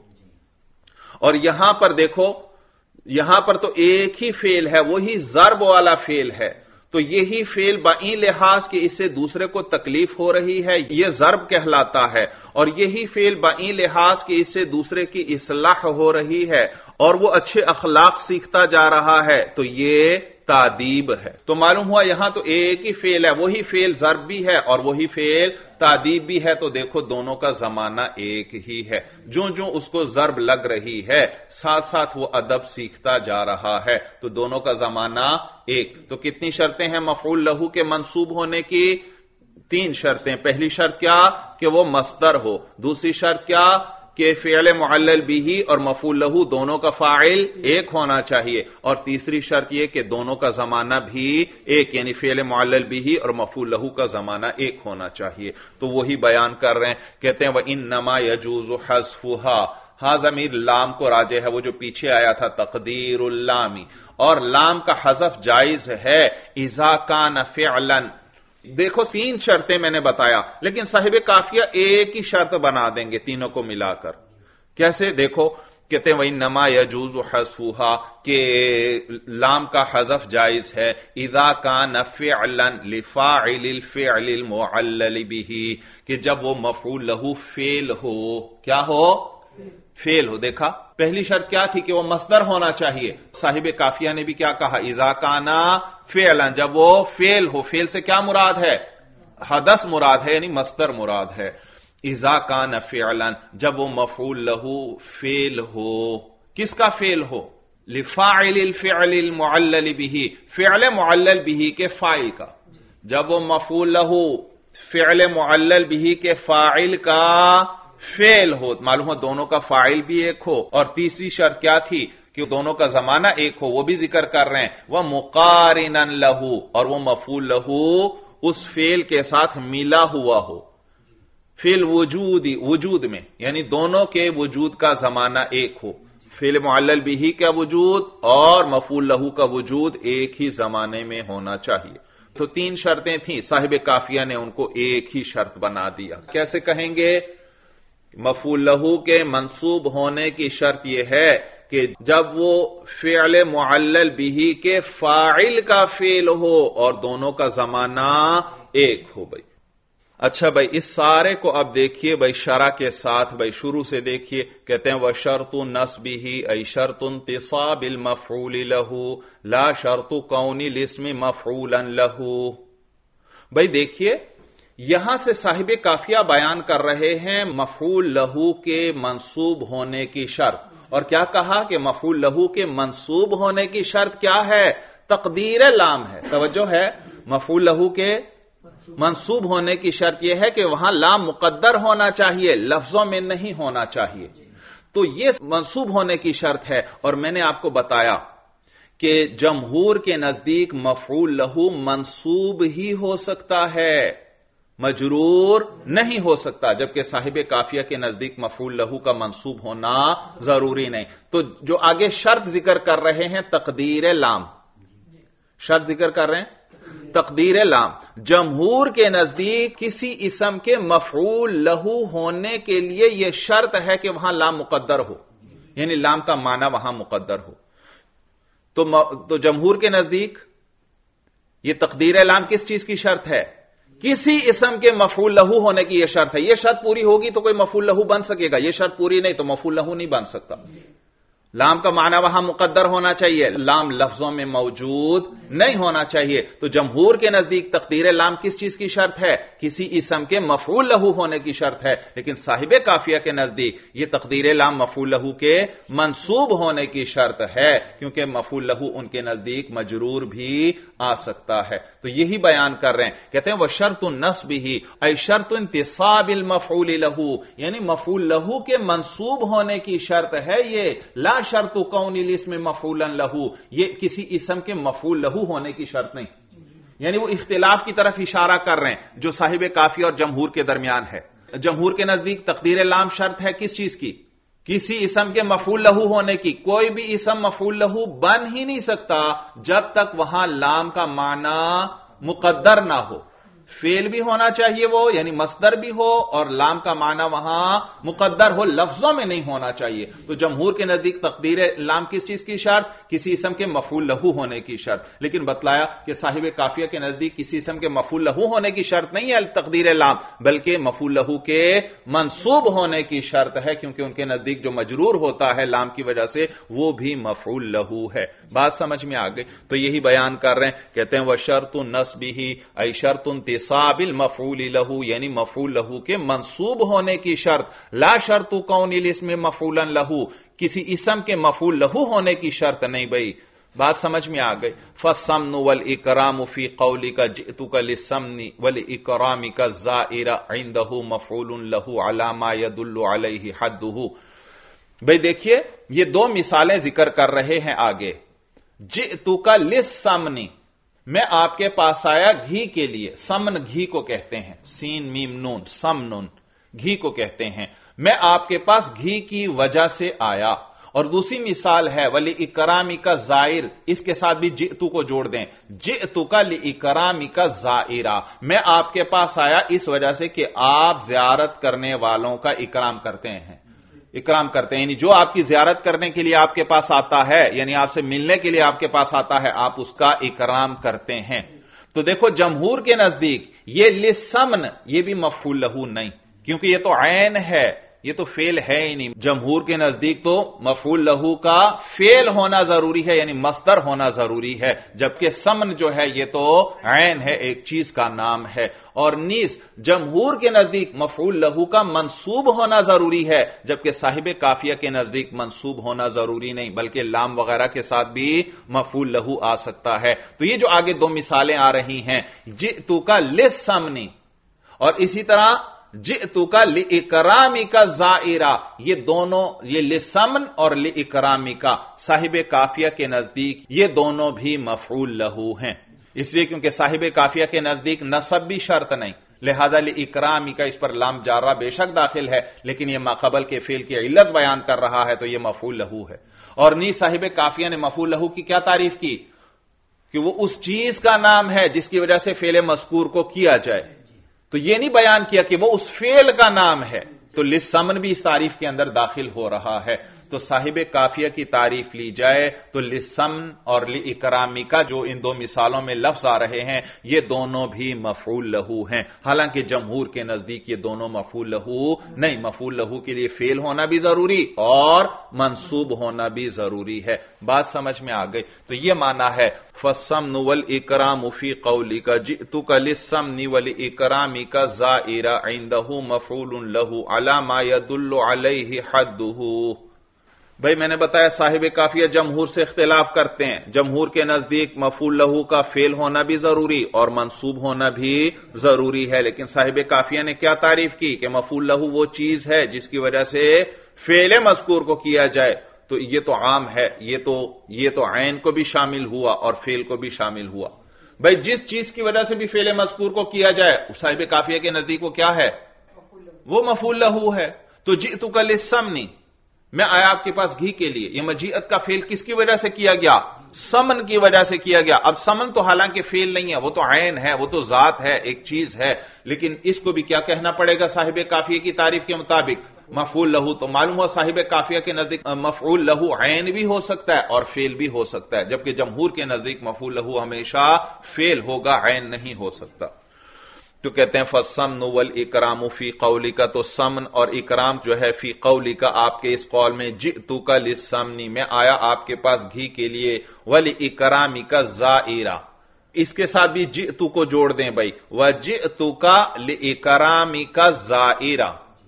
[SPEAKER 1] اور یہاں پر دیکھو، یہاں پر تو ایک ہی فعل ہے، وہی ضرب والا فعل ہے. تو یہی فعل بائیں لحاظ کے اس سے دوسرے کو تکلیف ہو رہی ہے، یہ ضرب کہلاتا ہے. اور یہی فعل بائیں لحاظ کے اس سے دوسرے کی اصلاح ہو رہی ہے اور وہ اچھے اخلاق سیکھتا جا رہا ہے، تو یہ تادیب ہے. تو معلوم ہوا یہاں تو ایک ہی فعل ہے، وہی فعل ضرب بھی ہے اور وہی فعل تادیب بھی ہے. تو دیکھو دونوں کا زمانہ ایک ہی ہے. جو اس کو ضرب لگ رہی ہے ساتھ ساتھ وہ ادب سیکھتا جا رہا ہے، تو دونوں کا زمانہ ایک. تو کتنی شرطیں ہیں مفعول لہو کے منصوب ہونے کی؟ 3 شرطیں. پہلی شرط کیا کہ وہ مصدر ہو. دوسری شرط کیا کہ فعل معلل بھی اور مفعول لہو دونوں کا فاعل ایک ہونا چاہیے. اور تیسری شرط یہ کہ دونوں کا زمانہ بھی ایک، یعنی فعل معلل بھی اور مفعول لہو کا زمانہ ایک ہونا چاہیے. تو وہی بیان کر رہے ہیں، کہتے ہیں وَإِنَّمَا يَجُوزُ حَذْفُهَا. ہاں ضمیر لام کو راجع ہے، وہ جو پیچھے آیا تھا تقدیر اللامی، اور لام کا حذف جائز ہے اذا کان فعلا. دیکھو 3 شرطیں میں نے بتایا، لیکن صاحب قافیہ ایک ہی شرط بنا دیں گے تینوں کو ملا کر. کیسے؟ دیکھو کہتے ہیں وَإِنَّمَا يَجُوزُ حَذْفُهَا کہ لام کا حذف جائز ہے اذا کان فعلا لفاعل الفعل المعلل به، کہ جب وہ مفعول لہو فعل ہو. کیا ہو؟ فعل ہو. دیکھا پہلی شرط کیا تھی کہ وہ مصدر ہونا چاہیے. صاحب قافیہ نے بھی کیا کہا؟ اذا کان فعلا، جب وہ فعل ہو. فعل سے کیا مراد ہے؟ حدث مراد ہے، یعنی مصدر مراد ہے. اذا کان فعلا، جب وہ مفعول لہو فعل ہو. کس کا فعل ہو؟ لفاعل الفعل المعلل به، فعل معلل به کے فاعل کا. جب وہ مفعول لہو فعل معلل به کے فاعل کا فعل ہو، معلوم ہو دونوں کا فاعل بھی ایک ہو. اور تیسری شرط کیا تھی کہ دونوں کا زمانہ ایک ہو، وہ بھی ذکر کر رہے ہیں. وہ مقارنا لہو، اور وہ مفعول لہو اس فعل کے ساتھ ملا ہوا ہو. فعل وجود میں، یعنی دونوں کے وجود کا زمانہ ایک ہو. فعل معلل بھی کا وجود اور مفعول لہو کا وجود ایک ہی زمانے میں ہونا چاہیے. تو 3 شرطیں تھیں، صاحب قافیہ نے ان کو ایک ہی شرط بنا دیا. کیسے کہیں گے؟ مفعول لہو کے منصوب ہونے کی شرط یہ ہے کہ جب وہ فعل معلل بھی کے فاعل کا فعل ہو اور دونوں کا زمانہ ایک ہو. بھائی اچھا بھائی، اس سارے کو اب دیکھیے بھائی شرح کے ساتھ. بھائی شروع سے دیکھیے، کہتے ہیں وَشَرْطُ نَصْبِهِ أَيْ شَرْطُ انْتِصَابِ الْمَفْعُولِ لَهُ لَا شَرْطُ كَوْنِ الْاسْمِ مَفْعُولًا لَهُ. بھائی دیکھیے یہاں سے صاحب قافیہ بیان کر رہے ہیں مفعول لہو کے منصوب ہونے کی شرط. اور کیا کہا کہ مفعول لہو کے منصوب ہونے کی شرط کیا ہے؟ تقدیر لام ہے. توجہ ہے، مفعول لہو کے منصوب ہونے کی شرط یہ ہے کہ وہاں لام مقدر ہونا چاہیے، لفظوں میں نہیں ہونا چاہیے. تو یہ منصوب ہونے کی شرط ہے. اور میں نے آپ کو بتایا کہ جمہور کے نزدیک مفعول لہو منصوب ہی ہو سکتا ہے، مجرور نہیں ہو سکتا، جبکہ صاحب قافیہ کے نزدیک مفعول لہو کا منصوب ہونا ضروری نہیں. تو جو آگے شرط ذکر کر رہے ہیں تقدیر لام، شرط ذکر کر رہے ہیں تقدیر لام. جمہور کے نزدیک کسی اسم کے مفعول لہو ہونے کے لیے یہ شرط ہے کہ وہاں لام مقدر ہو، یعنی لام کا معنی وہاں مقدر ہو. تو جمہور کے نزدیک یہ تقدیر لام کس چیز کی شرط ہے؟ کسی اسم کے مفعول لہو ہونے کی یہ شرط ہے. یہ شرط پوری ہوگی تو کوئی مفعول لہو بن سکے گا، یہ شرط پوری نہیں تو مفعول لہو نہیں بن سکتا. لام کا معنی وہاں مقدر ہونا چاہیے، لام لفظوں میں موجود نہیں ہونا چاہیے۔ تو جمہور کے نزدیک تقدیر لام کس چیز کی شرط ہے؟ کسی اسم کے مفعول لہو ہونے کی شرط ہے، لیکن صاحب قافیہ کے نزدیک یہ تقدیر لام مفعول لہو کے منصوب ہونے کی شرط ہے، کیونکہ مفعول لہو ان کے نزدیک مجرور بھی آ سکتا ہے۔ تو یہی بیان کر رہے ہیں، کہتے ہیں وہ شرط النصبہ ای شرط انتصاب المفعول لہو، یعنی مفعول لہو کے منصوب ہونے کی شرط ہے یہ، لا شرط کون الاسم مفعولا لہو، یہ کسی اسم کے مفعول لہو ہونے کی شرط نہیں۔ یعنی وہ اختلاف کی طرف اشارہ کر رہے ہیں جو صاحب قافیہ اور جمہور کے درمیان ہے۔ جمہور کے نزدیک تقدیر لام شرط ہے کس چیز کی؟ کسی اسم کے مفعول لہو ہونے کی۔ کوئی بھی اسم مفعول لہو بن ہی نہیں سکتا جب تک وہاں لام کا معنی مقدر نہ ہو۔ فعل بھی ہونا چاہیے وہ، یعنی مصدر بھی ہو، اور لام کا معنی وہاں مقدر ہو، لفظوں میں نہیں ہونا چاہیے۔ تو جمہور کے نزدیک تقدیر لام کس چیز کی شرط؟ کسی اسم کے مفعول لہو ہونے کی شرط۔ لیکن بتلایا کہ صاحب قافیہ کے نزدیک کسی اسم کے مفعول لہو ہونے کی شرط نہیں ہے تقدیر لام، بلکہ مفعول لہو کے منصوب ہونے کی شرط ہے، کیونکہ ان کے نزدیک جو مجرور ہوتا ہے لام کی وجہ سے وہ بھی مفعول لہو ہے۔ بات سمجھ میں آ گئی؟ تو یہی بیان کر رہے ہیں، کہتے ہیں وہ شرط نصبہ ای شرط انتصاب المفعول لہو، یعنی مفعول لہو کے منصوب ہونے کی شرط، لا شرط کون الاسم مفعولا لہو، کسی اسم کے مفعول لہو ہونے کی شرط نہیں بھائی۔ بات سمجھ میں آ گئی؟ فالسمن والاکرام فی قولک جئتک للسمن والاکرامک الزائر عنده مفعول لہو علی ما يدل علیہ حدہ۔ بھائی دیکھیے یہ دو مثالیں ذکر کر رہے ہیں آگے۔ جئتک للسمن، میں آپ کے پاس آیا گھی کے لیے، سمن گھی کو کہتے ہیں، سین میم نون، سمنن گھی کو کہتے ہیں۔ میں آپ کے پاس گھی کی وجہ سے آیا۔ اور دوسری مثال ہے ولی اکرامی کا زائر، اس کے ساتھ بھی جئتو کو جوڑ دیں، جئتو کا لی اکرامی کا زائرہ، میں آپ کے پاس آیا اس وجہ سے کہ آپ زیارت کرنے والوں کا اکرام کرتے ہیں، اکرام کرتے ہیں، یعنی جو آپ کی زیارت کرنے کے لیے آپ کے پاس آتا ہے، یعنی آپ سے ملنے کے لیے آپ کے پاس آتا ہے، آپ اس کا اکرام کرتے ہیں۔ تو دیکھو جمہور کے نزدیک یہ لسمن یہ بھی مفعول لہو نہیں، کیونکہ یہ تو عین ہے، یہ تو فعل ہے ہی نہیں۔ جمہور کے نزدیک تو مفعول لہو کا فعل ہونا ضروری ہے، یعنی مصدر ہونا ضروری ہے، جبکہ سمن جو ہے یہ تو عین ہے، ایک چیز کا نام ہے۔ اور نیز جمہور کے نزدیک مفعول لہو کا منصوب ہونا ضروری ہے، جبکہ صاحب قافیہ کے نزدیک منصوب ہونا ضروری نہیں، بلکہ لام وغیرہ کے ساتھ بھی مفعول لہو آ سکتا ہے۔ تو یہ جو آگے دو مثالیں آ رہی ہیں، جئتو کا للسمن اور اسی طرح جئتو کا لإکرامی کا زائرہ، یہ دونوں، یہ لسمن اور لإکرامی کا صاحب قافیہ کے نزدیک یہ دونوں بھی مفعول لہو ہیں، اس لیے کیونکہ صاحب قافیہ کے نزدیک نصب بھی شرط نہیں، لہذا لإکرامی کا اس پر لام جارہ بے شک داخل ہے، لیکن یہ ما قبل کے فعل کی علت بیان کر رہا ہے تو یہ مفعول لہو ہے۔ اور نیز صاحب قافیہ نے مفعول لہو کی کیا تعریف کی؟ کہ وہ اس چیز کا نام ہے جس کی وجہ سے فعل مذکور کو کیا جائے، تو یہ نہیں بیان کیا کہ وہ اس فعل کا نام ہے، تو لسمن بھی اس تعریف کے اندر داخل ہو رہا ہے۔ تو صاحب قافیہ کی تعریف لی جائے تو لسمن اور لإکرامی کا جو ان دو مثالوں میں لفظ آ رہے ہیں یہ دونوں بھی مفعول لہو ہیں، حالانکہ جمہور کے نزدیک یہ دونوں مفعول لہو نہیں، مفعول لہو کے لیے فعل ہونا بھی ضروری اور منصوب ہونا بھی ضروری ہے۔ بات سمجھ میں آ گئی؟ تو یہ معنی ہے فالسمن والاکرام فی قولک جئتک للسمن والاکرامک الزائر عنده مفعول لہو علی ما يدل علیہ حدہ۔ بھائی میں نے بتایا صاحب قافیہ جمہور سے اختلاف کرتے ہیں، جمہور کے نزدیک مفعول لہو کا فعل ہونا بھی ضروری اور منصوب ہونا بھی ضروری ہے، لیکن صاحب قافیہ نے کیا تعریف کی کہ مفعول لہو وہ چیز ہے جس کی وجہ سے فعل مذکور کو کیا جائے، تو یہ تو عام ہے، یہ تو عین کو بھی شامل ہوا اور فعل کو بھی شامل ہوا۔ بھائی جس چیز کی وجہ سے بھی فعل مذکور کو کیا جائے صاحب قافیہ کے نزدیک وہ کیا ہے؟ وہ مفعول لہو ہے۔ تو جئتک للسمن، میں آیا آپ کے پاس گھی کے لیے، یہ مجیت کا فعل کس کی وجہ سے کیا گیا؟ سمن کی وجہ سے کیا گیا۔ اب سمن تو حالانکہ فعل نہیں ہے، وہ تو عین ہے، وہ تو ذات ہے، ایک چیز ہے، لیکن اس کو بھی کیا کہنا پڑے گا صاحب قافیہ کی تعریف کے مطابق؟ مفعول لہو۔ تو معلوم ہوا صاحب قافیہ کے نزدیک مفعول لہو عین بھی ہو سکتا ہے اور فعل بھی ہو سکتا ہے، جبکہ جمہور کے نزدیک مفعول لہو ہمیشہ فعل ہوگا، عین نہیں ہو سکتا۔ تو کہتے ہیں فالسمن والاکرام فی قولک، تو سمن اور اکرام جو ہے فی قولک آپ کے اس قول میں، جئتک للسمن میں آیا آپ کے پاس گھی کے لیے، والاکرامک زائرہ، اس کے ساتھ بھی جئتو کو جوڑ دیں بھائی، وجئتک لاکرامک زائرہ،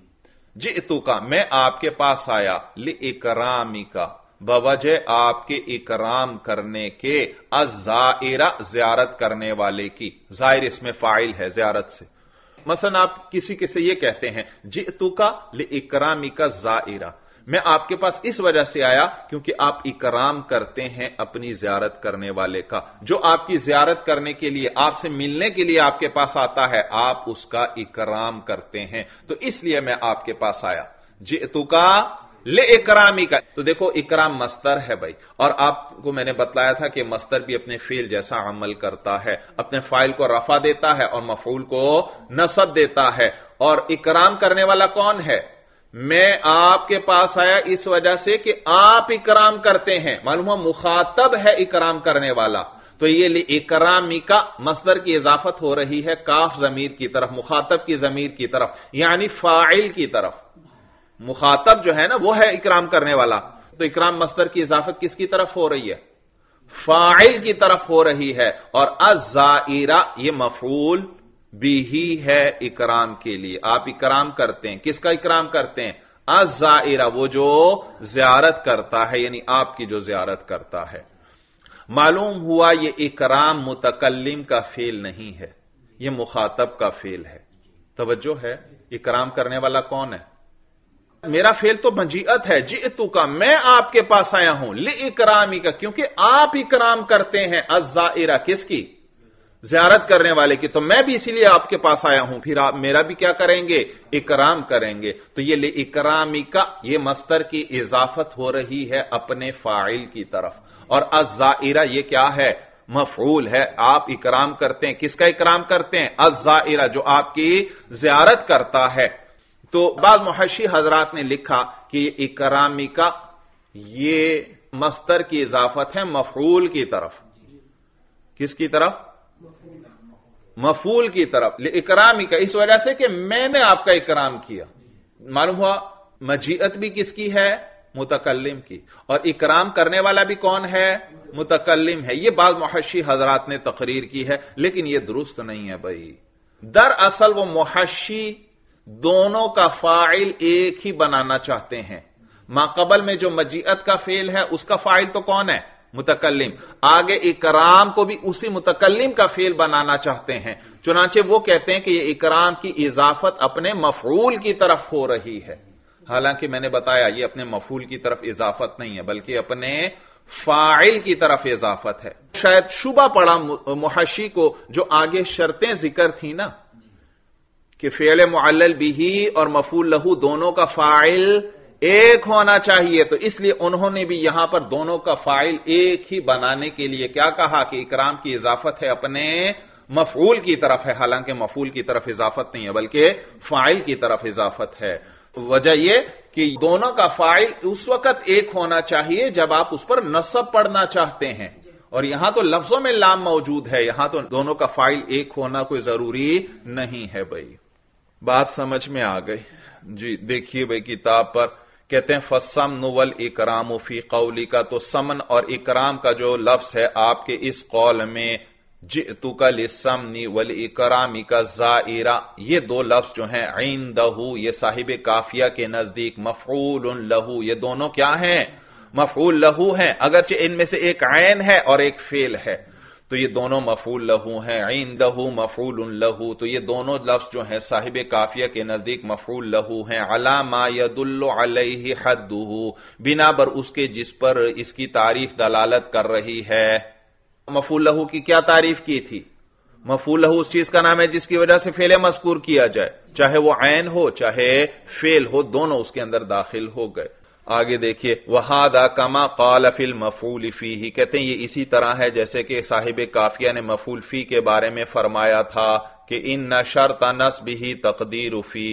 [SPEAKER 1] جئتک میں آپ کے پاس آیا، لاکرامک بوجہ آپ کے اکرام کرنے کے، الزائرہ زیارت کرنے والے کی، زائر اس میں فاعل ہے زیارت سے۔ مثلا آپ کسی سے یہ کہتے ہیں جئتک لاکرامک زائرہ، میں آپ کے پاس اس وجہ سے آیا کیونکہ آپ اکرام کرتے ہیں اپنی زیارت کرنے والے کا، جو آپ کی زیارت کرنے کے لیے، آپ سے ملنے کے لیے آپ کے پاس آتا ہے، آپ اس کا اکرام کرتے ہیں، تو اس لیے میں آپ کے پاس آیا۔ جئتک لاکرامک، تو دیکھو اکرام مصدر ہے بھائی، اور آپ کو میں نے بتلایا تھا کہ مصدر بھی اپنے فعل جیسا عمل کرتا ہے، اپنے فاعل کو رفع دیتا ہے اور مفعول کو نصب دیتا ہے، اور اکرام کرنے والا کون ہے؟ میں آپ کے پاس آیا اس وجہ سے کہ آپ اکرام کرتے ہیں، معلوم ہوا مخاطب ہے اکرام کرنے والا، تو یہ لاکرامک مصدر کی اضافت ہو رہی ہے کاف ضمیر کی طرف، مخاطب کی ضمیر کی طرف، یعنی فاعل کی طرف۔ مخاطب جو ہے نا وہ ہے اکرام کرنے والا، تو اکرام مصدر کی اضافت کس کی طرف ہو رہی ہے؟ فاعل کی طرف ہو رہی ہے، اور الزائرہ یہ مفعول بھی ہے اکرام کے لیے، آپ اکرام کرتے ہیں، کس کا اکرام کرتے ہیں؟ الزائرہ، وہ جو زیارت کرتا ہے، یعنی آپ کی جو زیارت کرتا ہے۔ معلوم ہوا یہ اکرام متکلم کا فعل نہیں ہے، یہ مخاطب کا فعل ہے۔ توجہ ہے، اکرام کرنے والا کون ہے؟ میرا فعل تو مجیئت ہے، جئتک میں آپ کے پاس آیا ہوں، لاکرامک کیونکہ آپ اکرام کرتے ہیں، الزائرہ کس کی؟ زیارت کرنے والے کی، تو میں بھی اسی لیے آپ کے پاس آیا ہوں، پھر آپ میرا بھی کیا کریں گے؟ اکرام کریں گے۔ تو یہ لاکرامک یہ مصدر کی اضافت ہو رہی ہے اپنے فاعل کی طرف، اور الزائرہ یہ کیا ہے؟ مفعول ہے، آپ اکرام کرتے ہیں، کس کا اکرام کرتے ہیں؟ الزائرہ جو آپ کی زیارت کرتا ہے۔ تو بعض محشی حضرات نے لکھا کہ یہ اکرامک یہ مصدر کی اضافت ہے مفعول کی طرف، کس کی طرف؟ مفعول کی طرف، لاکرامک اس وجہ سے کہ میں نے آپ کا اکرام کیا۔ معلوم ہوا مجیئت بھی کس کی ہے؟ متکلم کی، اور اکرام کرنے والا بھی کون ہے؟ متکلم ہے۔ یہ بعض محشی حضرات نے تقریر کی ہے، لیکن یہ درست نہیں ہے بھائی۔ دراصل وہ محشی دونوں کا فاعل ایک ہی بنانا چاہتے ہیں۔ ما قبل میں جو مجیئت کا فعل ہے اس کا فاعل تو کون ہے؟ متکلم۔ آگے اکرام کو بھی اسی متکلم کا فعل بنانا چاہتے ہیں، چنانچہ وہ کہتے ہیں کہ یہ اکرام کی اضافت اپنے مفعول کی طرف ہو رہی ہے، حالانکہ میں نے بتایا یہ اپنے مفعول کی طرف اضافت نہیں ہے بلکہ اپنے فاعل کی طرف اضافت ہے۔ شاید شبہ پڑا محشی کو، جو آگے شرطیں ذکر تھی نا کہ فعل معلل بھی اور مفعول لہو دونوں کا فاعل ایک ہونا چاہیے، تو اس لیے انہوں نے بھی یہاں پر دونوں کا فاعل ایک ہی بنانے کے لیے کیا کہا کہ اکرام کی اضافت ہے اپنے مفعول کی طرف ہے، حالانکہ مفعول کی طرف اضافت نہیں ہے بلکہ فاعل کی طرف اضافت ہے۔ وجہ یہ کہ دونوں کا فاعل اس وقت ایک ہونا چاہیے جب آپ اس پر نصب پڑھنا چاہتے ہیں، اور یہاں تو لفظوں میں لام موجود ہے، یہاں تو دونوں کا فاعل ایک ہونا کوئی ضروری نہیں ہے بھائی۔ بات سمجھ میں آ گئی؟ جی دیکھیے بھائی کتاب پر کہتے ہیں فالسمن والاکرام فی قولک، تو سمن اور اکرام کا جو لفظ ہے آپ کے اس قول میں، جئتک للسمن والاکرامک زائرہ، یہ دو لفظ جو ہیں عندہ، یہ صاحب کافیہ کے نزدیک مفعول لہو، یہ دونوں کیا ہیں؟ مفعول لہو ہیں، اگرچہ ان میں سے ایک عین ہے اور ایک فعل ہے، تو یہ دونوں مفعول لہو ہیں۔ عندہ مفعول لہو، تو یہ دونوں لفظ جو ہیں صاحب کافیہ کے نزدیک مفعول لہو ہیں۔ علی ما یدل علیہ حدہ، بنا بر اس کے جس پر اس کی تعریف دلالت کر رہی ہے۔ مفعول لہو کی کیا تعریف کی تھی؟ مفعول لہو اس چیز کا نام ہے جس کی وجہ سے فعل مذکور کیا جائے، چاہے وہ عین ہو چاہے فعل ہو، دونوں اس کے اندر داخل ہو گئے۔ آگے دیکھیے وَهَذَا كَمَا قَالَ فِي الْمَفْعُولِ فِيهِ، کہتے ہیں یہ اسی طرح ہے جیسے کہ صاحب کافیہ نے مفعول فی کے بارے میں فرمایا تھا کہ ان شرط نصبہ تقدیر فی،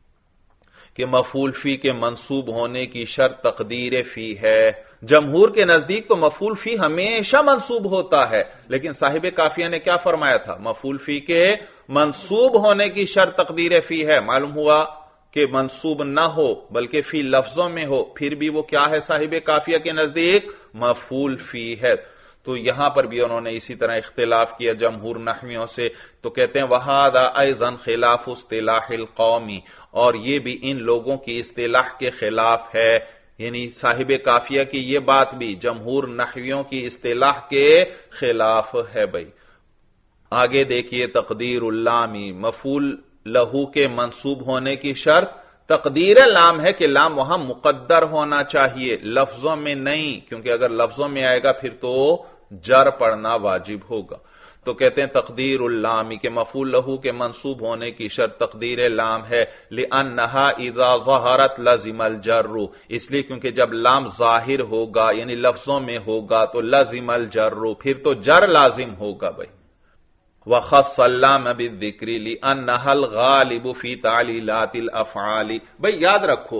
[SPEAKER 1] کہ مفعول فی کے منصوب ہونے کی شرط تقدیر فی ہے۔ جمہور کے نزدیک تو مفعول فی ہمیشہ منصوب ہوتا ہے، لیکن صاحب کافیہ نے کیا فرمایا تھا؟ مفعول فی کے منصوب ہونے کی شرط تقدیر فی ہے، معلوم ہوا کہ منصوب نہ ہو بلکہ فی لفظوں میں ہو، پھر بھی وہ کیا ہے صاحب کافیہ کے نزدیک؟ مفعول فی ہے۔ تو یہاں پر بھی انہوں نے اسی طرح اختلاف کیا جمہور نحویوں سے، تو کہتے ہیں وَهَذَا أَيْضًا خِلَافُ اصطلاح القومی، اور یہ بھی ان لوگوں کی اصطلاح کے خلاف ہے، یعنی صاحب کافیہ کی یہ بات بھی جمہور نحویوں کی اصطلاح کے خلاف ہے بھائی۔ آگے دیکھیے تقدیر اللامی، مفعول لہو کے منصوب ہونے کی شرط تقدیر لام ہے کہ لام وہاں مقدر ہونا چاہیے، لفظوں میں نہیں، کیونکہ اگر لفظوں میں آئے گا پھر تو جر پڑنا واجب ہوگا۔ تو کہتے ہیں تقدیر اللامی کہ مفعول لہو کے منصوب ہونے کی شرط تقدیر لام ہے، لِأَنَّهَا إِذَا ظَهَرَتْ لَزِمَ الْجَرُّ، اس لیے کیونکہ جب لام ظاہر ہوگا یعنی لفظوں میں ہوگا تو لَزِمَ الْجَرُّ، پھر تو جر لازم ہوگا بھائی۔ وَخَصَّ اللَّامَ بِالذِّكْرِ لِأَنَّهَا الْغَالِبُ فِي تَعْلِيلَاتِ الْأَفْعَالِ۔ بھئی یاد رکھو،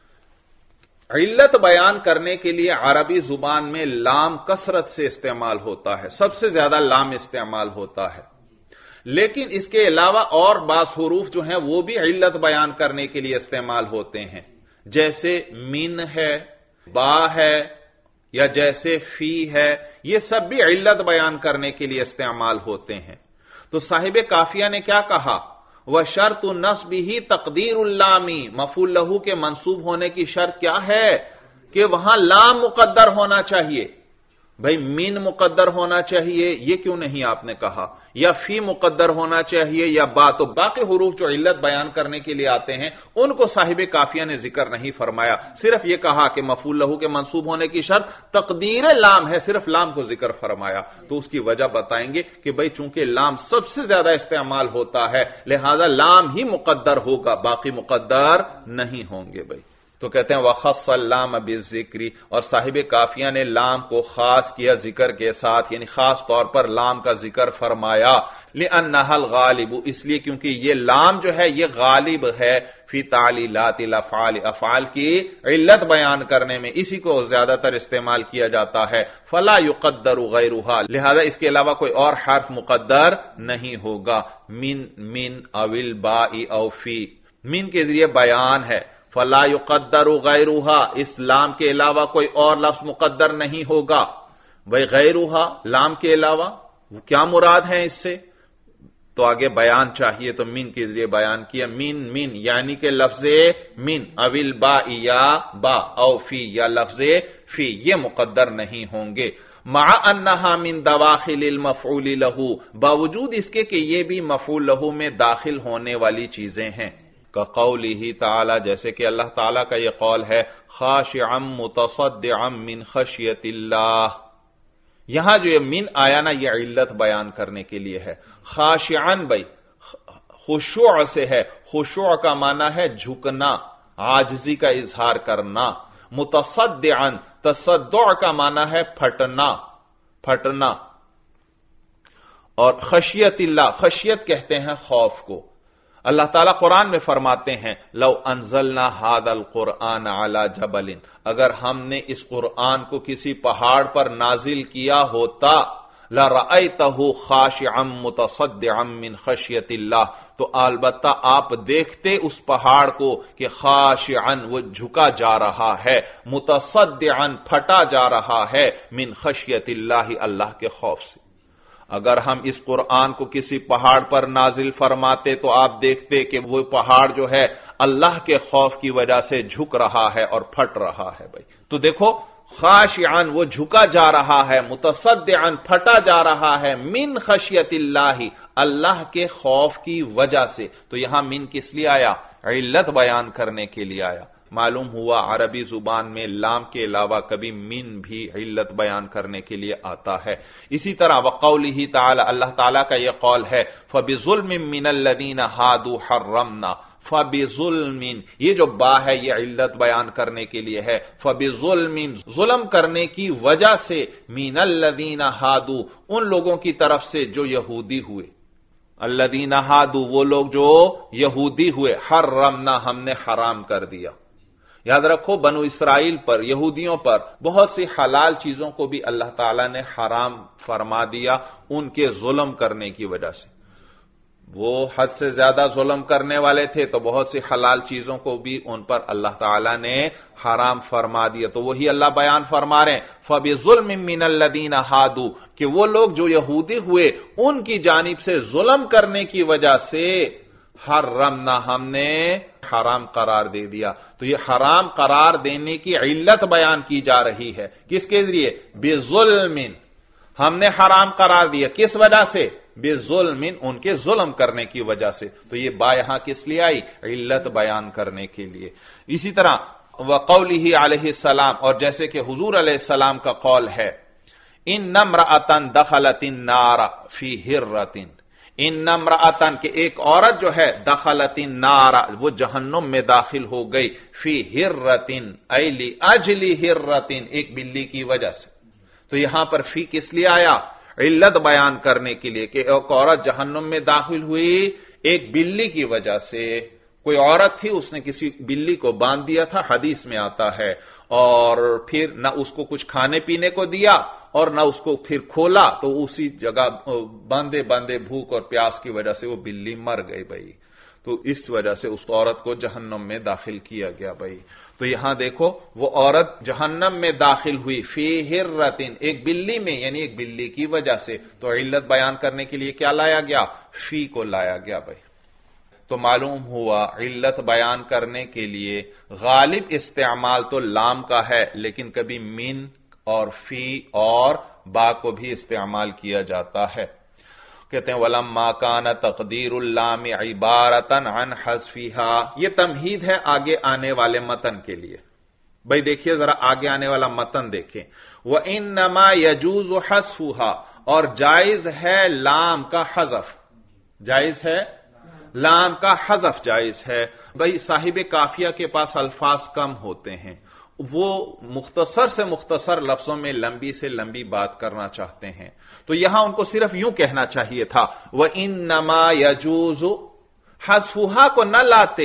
[SPEAKER 1] علت بیان کرنے کے لیے عربی زبان میں لام کثرت سے استعمال ہوتا ہے، سب سے زیادہ لام استعمال ہوتا ہے، لیکن اس کے علاوہ اور بعض حروف جو ہیں وہ بھی علت بیان کرنے کے لیے استعمال ہوتے ہیں، جیسے من ہے، با ہے، یا جیسے فی ہے، یہ سب بھی علت بیان کرنے کے لیے استعمال ہوتے ہیں۔ تو صاحب کافیہ نے کیا کہا؟ وَشَرْطُ نَصْبِهِ تَقْدِيرُ اللَّامِ، مفعول لہو کے منصوب ہونے کی شرط کیا ہے؟ کہ وہاں لام مقدر ہونا چاہیے۔ بھئی من مقدر ہونا چاہیے، یہ کیوں نہیں آپ نے کہا؟ یا فی مقدر ہونا چاہیے یا با، تو باقی حروف جو علت بیان کرنے کے لیے آتے ہیں ان کو صاحب کافیہ نے ذکر نہیں فرمایا، صرف یہ کہا کہ مفعول لہو کے منصوب ہونے کی شرط تقدیر لام ہے، صرف لام کو ذکر فرمایا۔ تو اس کی وجہ بتائیں گے کہ بھئی چونکہ لام سب سے زیادہ استعمال ہوتا ہے لہذا لام ہی مقدر ہوگا، باقی مقدر نہیں ہوں گے بھئی۔ تو کہتے ہیں وَخَصَّ اللَّامَ بِالذِّكْرِ، اور صاحب کافیہ نے لام کو خاص کیا ذکر کے ساتھ، یعنی خاص طور پر لام کا ذکر فرمایا، لِأَنَّهَا الْغَالِبُ، اس لیے کیونکہ یہ لام جو ہے یہ غالب ہے فی تعلیلات الافعال، افعال کی علت بیان کرنے میں، اسی کو زیادہ تر استعمال کیا جاتا ہے، فلا يقدر غیرها، لہذا اس کے علاوہ کوئی اور حرف مقدر نہیں ہوگا، من او الباء او فی، من کے ذریعے بیان ہے، فلا يقدر غیرها، اس لام کے علاوہ کوئی اور لفظ مقدر نہیں ہوگا۔ بھئی غیرها لام کے علاوہ کیا مراد ہے اس سے؟ تو آگے بیان چاہیے تو من کے ذریعے بیان کیا، من یعنی کہ لفظ من او الباء یا با او فی یا لفظ فی یہ مقدر نہیں ہوں گے، مع انہا من دواخل المفعول لہو، باوجود اس کے کہ یہ بھی مفعول لہو میں داخل ہونے والی چیزیں ہیں، کقولہ تعالی، جیسے کہ اللہ تعالیٰ کا یہ قول ہے خاشعا متصدعا من خشیت اللہ، یہاں جو یہ من آیا نا یہ علت بیان کرنے کے لیے ہے۔ خاشعن بھئی خشوع سے ہے، خشوع کا معنی ہے جھکنا، عاجزی کا اظہار کرنا، متصدعن تصدع کا معنی ہے پھٹنا، اور خشیت اللہ، خشیت کہتے ہیں خوف کو۔ اللہ تعالیٰ قرآن میں فرماتے ہیں لو انزلنا هذا القرآن على جبل، اگر ہم نے اس قرآن کو کسی پہاڑ پر نازل کیا ہوتا، لرأيته خاشعا متصدعا من خشیت اللہ، تو البتہ آپ دیکھتے اس پہاڑ کو کہ خاشعا وہ جھکا جا رہا ہے، متصدعا پھٹا جا رہا ہے، من خشیت اللہ اللہ کے خوف سے۔ اگر ہم اس قرآن کو کسی پہاڑ پر نازل فرماتے تو آپ دیکھتے کہ وہ پہاڑ جو ہے اللہ کے خوف کی وجہ سے جھک رہا ہے اور پھٹ رہا ہے بھائی۔ تو دیکھو خاشعن وہ جھکا جا رہا ہے، متصدعن پھٹا جا رہا ہے، من خشیت اللہ اللہ کے خوف کی وجہ سے۔ تو یہاں من کس لیے آیا؟ علت بیان کرنے کے لیے آیا۔ معلوم ہوا عربی زبان میں لام کے علاوہ کبھی من بھی علت بیان کرنے کے لیے آتا ہے۔ اسی طرح وقولہ تعالی، اللہ تعالیٰ کا یہ قول ہے فَبِظُلْمٍ مِّنَ الَّذِينَ هَادُوا حَرَّمْنَا، فَبِظُلْمٍ یہ جو با ہے یہ علت بیان کرنے کے لیے ہے، فَبِظُلْمٍ ظلم کرنے کی وجہ سے، مِّنَ الَّذِينَ هَادُوا ان لوگوں کی طرف سے جو یہودی ہوئے، الَّذِينَ هَادُوا وہ لوگ جو یہودی ہوئے، حرمنا ہم نے حرام کر دیا۔ یاد رکھو بنو اسرائیل پر، یہودیوں پر بہت سی حلال چیزوں کو بھی اللہ تعالیٰ نے حرام فرما دیا ان کے ظلم کرنے کی وجہ سے۔ وہ حد سے زیادہ ظلم کرنے والے تھے تو بہت سی حلال چیزوں کو بھی ان پر اللہ تعالی نے حرام فرما دیا. تو وہی اللہ بیان فرما رہے ہیں فَبِظُلْمٍ مِّنَ الَّذِينَ هَادُوا کہ وہ لوگ جو یہودی ہوئے ان کی جانب سے ظلم کرنے کی وجہ سے حرمنا ہم نے حرام قرار دے دیا. تو یہ حرام قرار دینے کی علت بیان کی جا رہی ہے کس کے ذریعے؟ بِظُلْمٍ ہم نے حرام قرار دیا کس وجہ سے؟ بِظُلْمٍ ان کے ظلم کرنے کی وجہ سے. تو یہ با یہاں کس لیے آئی؟ علت بیان کرنے کے لیے. اسی طرح وقولہ علیہ السلام اور جیسے کہ حضور علیہ السلام کا قول ہے ان امرأۃ دخلت النار فی ہرۃ ان امرأۃ کہ ایک عورت جو ہے دخلت النار وہ جہنم میں داخل ہو گئی فی ہرۃ ای لاجل ہرۃ ایک بلی کی وجہ سے. تو یہاں پر فی کس لیے آیا؟ علت بیان کرنے کے لیے کہ ایک عورت جہنم میں داخل ہوئی ایک بلی کی وجہ سے. کوئی عورت تھی اس نے کسی بلی کو باندھ دیا تھا حدیث میں آتا ہے اور پھر نہ اس کو کچھ کھانے پینے کو دیا اور نہ اس کو پھر کھولا تو اسی جگہ باندھے باندھے بھوک اور پیاس کی وجہ سے وہ بلی مر گئی بھائی. تو اس وجہ سے اس عورت کو جہنم میں داخل کیا گیا بھائی. تو یہاں دیکھو وہ عورت جہنم میں داخل ہوئی فی ہرۃ ایک بلی میں یعنی ایک بلی کی وجہ سے. تو علت بیان کرنے کے لیے کیا لایا گیا؟ فی کو لایا گیا بھائی. تو معلوم ہوا علت بیان کرنے کے لیے غالب استعمال تو لام کا ہے لیکن کبھی من اور فی اور با کو بھی استعمال کیا جاتا ہے. کہتے ہیں وَلَمَّا كَانَ تَقْدِيرُ اللَّامِ عِبَارَةً عَنْ حَذْفِهَا یہ تمہید ہے آگے آنے والے متن کے لیے. بھائی دیکھیے ذرا آگے آنے والا متن دیکھیں. وَإِنَّمَا يَجُوزُ حَذْفُهَا اور جائز ہے لام کا حذف. جائز ہے لام کا حذف جائز ہے. بھائی صاحب کافیہ کے پاس الفاظ کم ہوتے ہیں وہ مختصر سے مختصر لفظوں میں لمبی سے لمبی بات کرنا چاہتے ہیں تو یہاں ان کو صرف یوں کہنا چاہیے تھا وَإِنَّمَا يَجُوزُ حَذْفُهَا کو نہ لاتے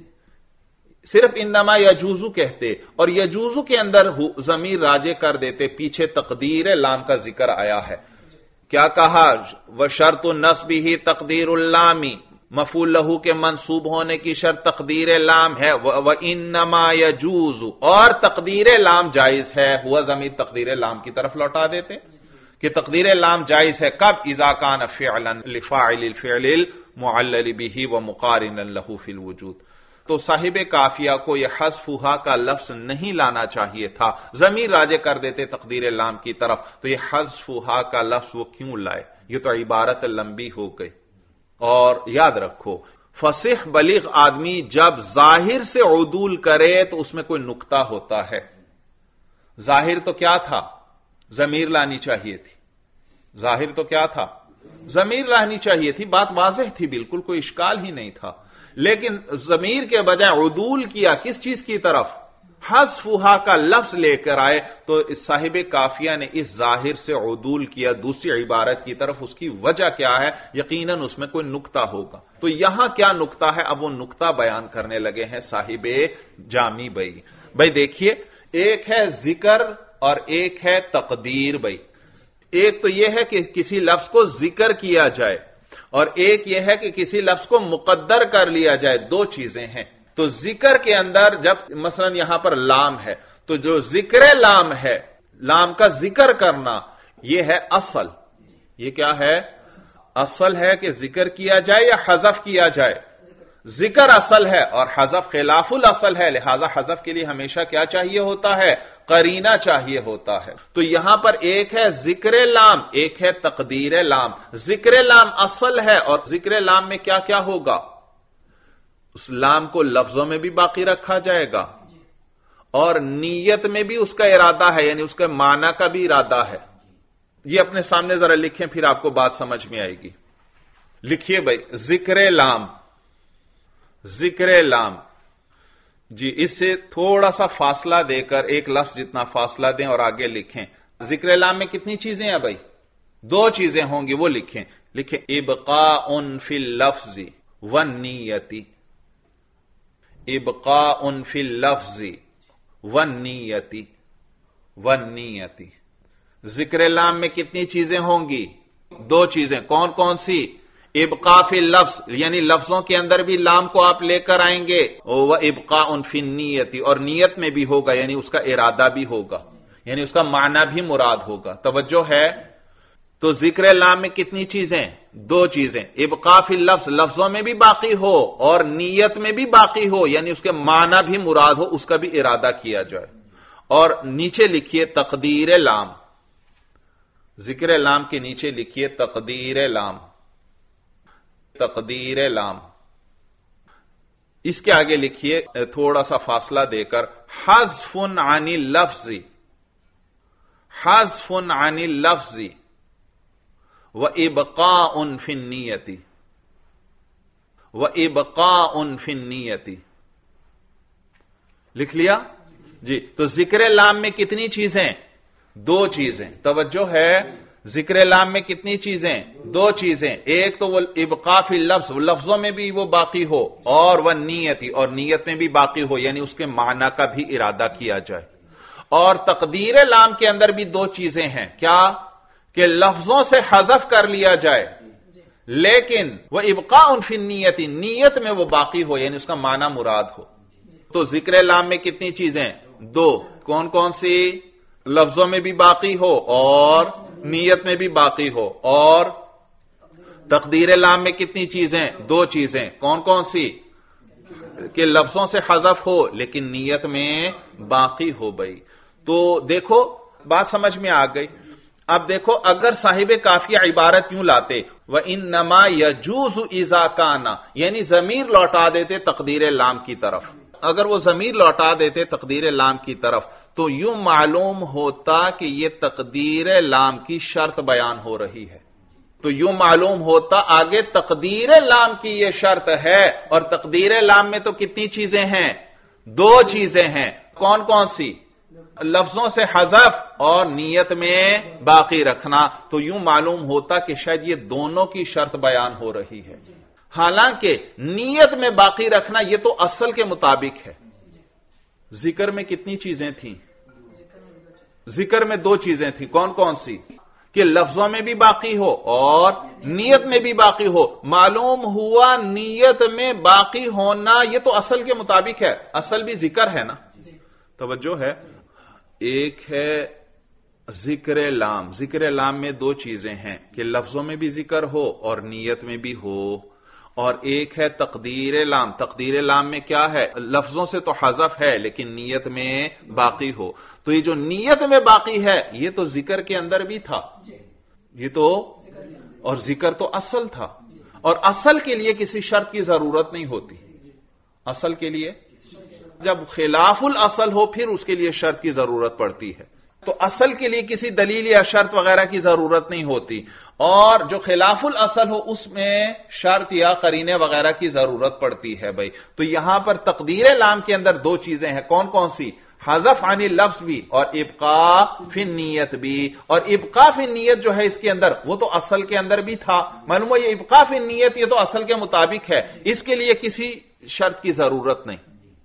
[SPEAKER 1] صرف انما یجوزو کہتے اور یجوزو کے اندر ضمیر راجع کر دیتے. پیچھے تقدیر لام کا ذکر آیا ہے. کیا کہا؟ وَشَرْطُ النَّصْبِ تقدیر اللام مفعول لہو کے منصوب ہونے کی شرط تقدیر لام ہے. وَإِنَّمَا يَجُوزُ اور تقدیر لام جائز ہے. ہوا ضمیر تقدیر لام کی طرف لوٹا دیتے کہ تقدیر لام جائز ہے کب؟ اذا كان فعلا لفاعل الفعل المعلل به ومقارنا له في الوجود. تو صاحب کافیہ کو یہ حذفھا کا لفظ نہیں لانا چاہیے تھا ضمیر راجع کر دیتے تقدیر لام کی طرف. تو یہ حذفھا کا لفظ وہ کیوں لائے؟ یہ تو عبارت لمبی ہو گئی. اور یاد رکھو فصیح بلیغ آدمی جب ظاہر سے عدول کرے تو اس میں کوئی نقطہ ہوتا ہے. ظاہر تو کیا تھا؟ ضمیر لانی چاہیے تھی. ظاہر تو کیا تھا؟ ضمیر لانی چاہیے تھی. بات واضح تھی بالکل کوئی اشکال ہی نہیں تھا. لیکن ضمیر کے بجائے عدول کیا کس چیز کی طرف؟ حذفھا کا لفظ لے کر آئے. تو صاحب کافیہ نے اس ظاہر سے عدول کیا دوسری عبارت کی طرف. اس کی وجہ کیا ہے؟ یقیناً اس میں کوئی نقطہ ہوگا. تو یہاں کیا نقطہ ہے؟ اب وہ نقطہ بیان کرنے لگے ہیں صاحب جامی بھائی. بھائی دیکھیے ایک ہے ذکر اور ایک ہے تقدیر. بھائی ایک تو یہ ہے کہ کسی لفظ کو ذکر کیا جائے اور ایک یہ ہے کہ کسی لفظ کو مقدر کر لیا جائے. دو چیزیں ہیں. تو ذکر کے اندر جب مثلا یہاں پر لام ہے تو جو ذکر لام ہے لام کا ذکر کرنا یہ ہے اصل. یہ کیا ہے؟ اصل ہے کہ ذکر کیا جائے یا حذف کیا جائے. ذکر اصل ہے اور حذف خلاف الاصل ہے. لہذا حذف کے لیے ہمیشہ کیا چاہیے ہوتا ہے؟ قرینہ چاہیے ہوتا ہے. تو یہاں پر ایک ہے ذکر لام ایک ہے تقدیر لام. ذکر لام اصل ہے اور ذکر لام میں کیا کیا ہوگا؟ اس لام کو لفظوں میں بھی باقی رکھا جائے گا اور نیت میں بھی اس کا ارادہ ہے یعنی اس کے معنی کا بھی ارادہ ہے. یہ اپنے سامنے ذرا لکھیں پھر آپ کو بات سمجھ میں آئے گی. لکھیے بھائی ذکر لام. ذکر لام جی اس سے تھوڑا سا فاصلہ دے کر ایک لفظ جتنا فاصلہ دیں اور آگے لکھیں. ذکر لام میں کتنی چیزیں ہیں بھائی؟ دو چیزیں ہوں گی وہ لکھیں. لکھیں ابقاء فی اللفظ والنیت. ابقاء فی اللفظ والنیت. والنیت ذکر لام میں کتنی چیزیں ہوں گی؟ دو چیزیں. کون کون سی؟ ابقاء فی اللفظ یعنی لفظوں کے اندر بھی لام کو آپ لے کر آئیں گے، وابقاء فی النیت اور نیت میں بھی ہوگا، یعنی اس کا ارادہ بھی ہوگا، یعنی اس کا معنی بھی مراد ہوگا۔ توجہ ہے؟ تو ذکر لام میں کتنی چیزیں؟ دو چیزیں، ابقاء فی اللفظ لفظوں میں بھی باقی ہو اور نیت میں بھی باقی ہو، یعنی اس کے معنی بھی مراد ہو، اس کا بھی ارادہ کیا جائے۔ اور نیچے لکھیے تقدیر لام، ذکر لام کے نیچے لکھیے تقدیر لام، تقدیر لام۔ اس کے آگے لکھیے تھوڑا سا فاصلہ دے کر حذف عن اللفظ، حذف عن اللفظ وابقاء فی النیت، وابقاء فی النیت۔ لکھ لیا جی؟ تو ذکر لام میں کتنی چیزیں؟ دو چیزیں۔ توجہ ہے؟ ذکر لام میں کتنی چیزیں؟ دو چیزیں، ایک تو وہ ابقاء فی اللفظ لفظوں میں بھی وہ باقی ہو، اور وہ نیتی اور نیت میں بھی باقی ہو، یعنی اس کے معنی کا بھی ارادہ کیا جائے۔ اور تقدیر لام کے اندر بھی دو چیزیں ہیں، کیا؟ کہ لفظوں سے حذف کر لیا جائے لیکن وہ ابقاء فی النیت، نیت میں وہ باقی ہو، یعنی اس کا معنی مراد ہو۔ تو ذکر لام میں کتنی چیزیں؟ دو۔ کون کون سی؟ لفظوں میں بھی باقی ہو اور نیت میں بھی باقی ہو۔ اور تقدیر لام میں کتنی چیزیں؟ دو چیزیں۔ کون کون سی؟ کہ لفظوں سے حذف ہو لیکن نیت میں باقی ہو بھائی۔ تو دیکھو بات سمجھ میں آ گئی۔ اب دیکھو اگر صاحب کافیہ عبارت یوں لاتے وَإِنَّمَا يَجُوزُ إِذَا كَانَ، یعنی ضمیر لوٹا دیتے تقدیر لام کی طرف، اگر وہ ضمیر لوٹا دیتے تقدیر لام کی طرف تو یوں معلوم ہوتا کہ یہ تقدیر لام کی شرط بیان ہو رہی ہے، تو یوں معلوم ہوتا آگے تقدیر لام کی یہ شرط ہے، اور تقدیر لام میں تو کتنی چیزیں ہیں؟ دو چیزیں ہیں۔ کون کون سی؟ لفظوں سے حذف اور نیت میں باقی رکھنا۔ تو یوں معلوم ہوتا کہ شاید یہ دونوں کی شرط بیان ہو رہی ہے، حالانکہ نیت میں باقی رکھنا یہ تو اصل کے مطابق ہے۔ ذکر میں کتنی چیزیں تھیں؟ ذکر میں دو چیزیں تھیں۔ کون کون سی؟ کہ لفظوں میں بھی باقی ہو اور نیت میں بھی باقی ہو۔ معلوم ہوا نیت میں باقی ہونا یہ تو اصل کے مطابق ہے، اصل بھی ذکر ہے نا۔ توجہ ہے؟ ایک ہے ذکر لام، ذکر لام میں دو چیزیں ہیں کہ لفظوں میں بھی ذکر ہو اور نیت میں بھی ہو، اور ایک ہے تقدیر لام۔ تقدیر لام میں کیا ہے؟ لفظوں سے تو حذف ہے لیکن نیت میں باقی ہو۔ تو یہ جو نیت میں باقی ہے یہ تو ذکر کے اندر بھی تھا، یہ تو، اور ذکر تو اصل تھا، اور اصل کے لیے کسی شرط کی ضرورت نہیں ہوتی۔ اصل کے لیے جب خلاف الاصل ہو پھر اس کے لیے شرط کی ضرورت پڑتی ہے، تو اصل کے لیے کسی دلیل یا شرط وغیرہ کی ضرورت نہیں ہوتی، اور جو خلاف الاصل ہو اس میں شرط یا قرینے وغیرہ کی ضرورت پڑتی ہے بھائی۔ تو یہاں پر تقدیر لام کے اندر دو چیزیں ہیں۔ کون کون سی؟ حذف عن اللفظ بھی اور ابقاء فی النیت بھی۔ اور ابقاء فی النیت جو ہے اس کے اندر وہ تو اصل کے اندر بھی تھا، معلوم ہے یہ ابقاء فی النیت یہ تو اصل کے مطابق ہے، اس کے لیے کسی شرط کی ضرورت نہیں۔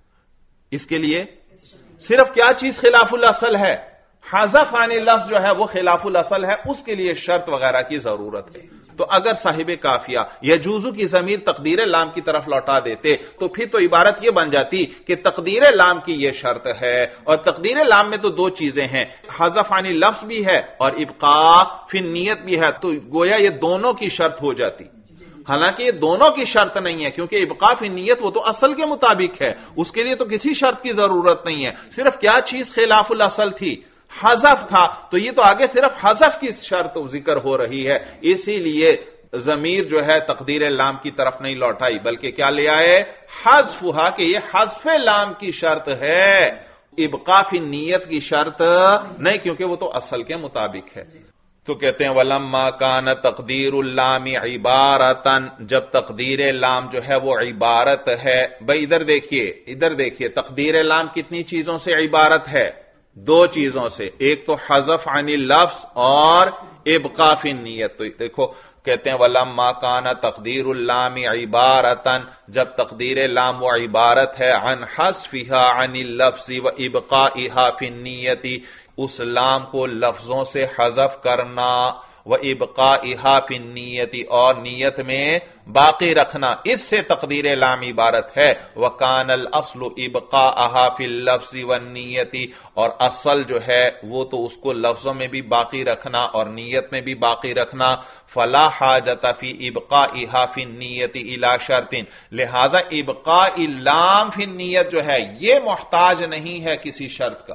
[SPEAKER 1] اس کے لیے صرف کیا چیز خلاف الاصل ہے؟ حذف عن اللفظ جو ہے وہ خلاف الاصل ہے، اس کے لیے شرط وغیرہ کی ضرورت ہے۔ تو اگر صاحب کافیہ یجوزو کی ضمیر تقدیر لام کی طرف لوٹا دیتے تو پھر تو عبارت یہ بن جاتی کہ تقدیر لام کی یہ شرط ہے، اور تقدیر لام میں تو دو چیزیں ہیں، حذف عن اللفظ بھی ہے اور ابقاء فی النیت بھی ہے، تو گویا یہ دونوں کی شرط ہو جاتی۔ حالانکہ یہ دونوں کی شرط نہیں ہے، کیونکہ ابقاء فی النیت وہ تو اصل کے مطابق ہے، اس کے لیے تو کسی شرط کی ضرورت نہیں ہے۔ صرف کیا چیز خلاف الاصل تھی؟ حذف تھا، تو یہ تو آگے صرف حذف کی شرط ذکر ہو رہی ہے، اسی لیے ضمیر جو ہے تقدیر لام کی طرف نہیں لوٹائی بلکہ کیا لے آئے؟ حذفھا، کہ یہ حذف لام کی شرط ہے، ابقاء فی النیت کی شرط نہیں، کیونکہ وہ تو اصل کے مطابق ہے۔ تو کہتے ہیں وَلَمَّا كَانَ تَقْدِيرُ اللَّامِ عِبَارَةً، جب تقدیر لام جو ہے وہ عبارت ہے۔ بھئی ادھر دیکھیے تقدیر لام کتنی چیزوں سے عبارت ہے؟ دو چیزوں سے، ایک تو حذف عن اللفظ اور ابقاء فی النیت۔ تو دیکھو کہتے ہیں وَلَمَّا كَانَ تَقْدِيرُ اللَّامِ عِبَارَةً، جب تقدیر لام وہ عبارت ہے عن حذفها عن اللفظ وابقائها فی النیت، اس لام کو لفظوں سے حذف کرنا وَإِبْقَائِهَا فِي النِّيَّةِ اور نیت میں باقی رکھنا، اس سے تقدیر لام عبارت ہے۔ وَكَانَ الْأَصْلُ إِبْقَاءَهَا فِي اللَّفْظِ وَالنِّيَّةِ اور اصل جو ہے وہ تو اس کو لفظوں میں بھی باقی رکھنا اور نیت میں بھی باقی رکھنا۔ فَلَا حَاجَةَ فِي إِبْقَائِهَا فِي النِّيَّةِ إِلَى شَرْطٍ لہذا ابقاء اللام فی النیت جو ہے یہ محتاج نہیں ہے کسی شرط کا،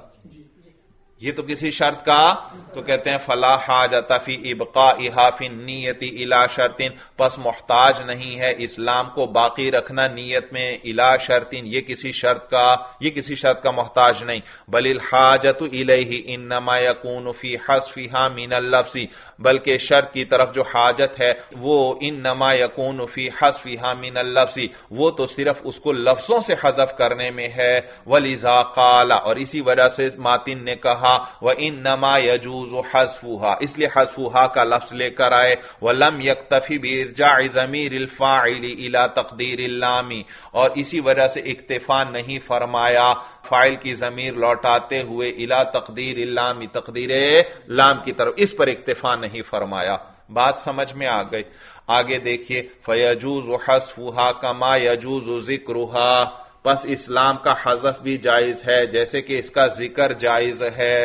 [SPEAKER 1] یہ تو کسی شرط کا، تو کہتے ہیں فلا حاجۃ فی ابقائها فی النیت الی شرط، پس محتاج نہیں ہے اسلام کو باقی رکھنا نیت میں الی شرط، یہ کسی شرط کا محتاج نہیں۔ بل الحاجۃ الیہ انما یکون فی حذفها من اللفظ، بلکہ شرط کی طرف جو حاجت ہے وہ انما یکون فی حذفها من اللفظ، وہ تو صرف اس کو لفظوں سے حذف کرنے میں ہے۔ ولذا قال اور اسی وجہ سے ماتن نے کہا وَإِنَّمَا يَجُوزُ حَذْفُهَا، اس لیے حذفها کا لفظ لے کر آئے۔ وَلَمْ يَكْتَفِ بِإِرْجَاعِ ضَمِيرِ الْفَاعِلِ إِلَى تَقْدِيرِ اللَّامِ، اور اسی وجہ سے اکتفا نہیں فرمایا فاعل کی ضمیر لوٹاتے ہوئے الی تقدیر اللام، تقدیر لام کی طرف، اس پر اکتفا نہیں فرمایا۔ بات سمجھ میں آ گئی؟ آگے دیکھیے فَيَجُوزُ حَذْفُهَا كَمَا يَجُوزُ ذِكْرُهَا، پس اسلام کا حذف بھی جائز ہے جیسے کہ اس کا ذکر جائز ہے۔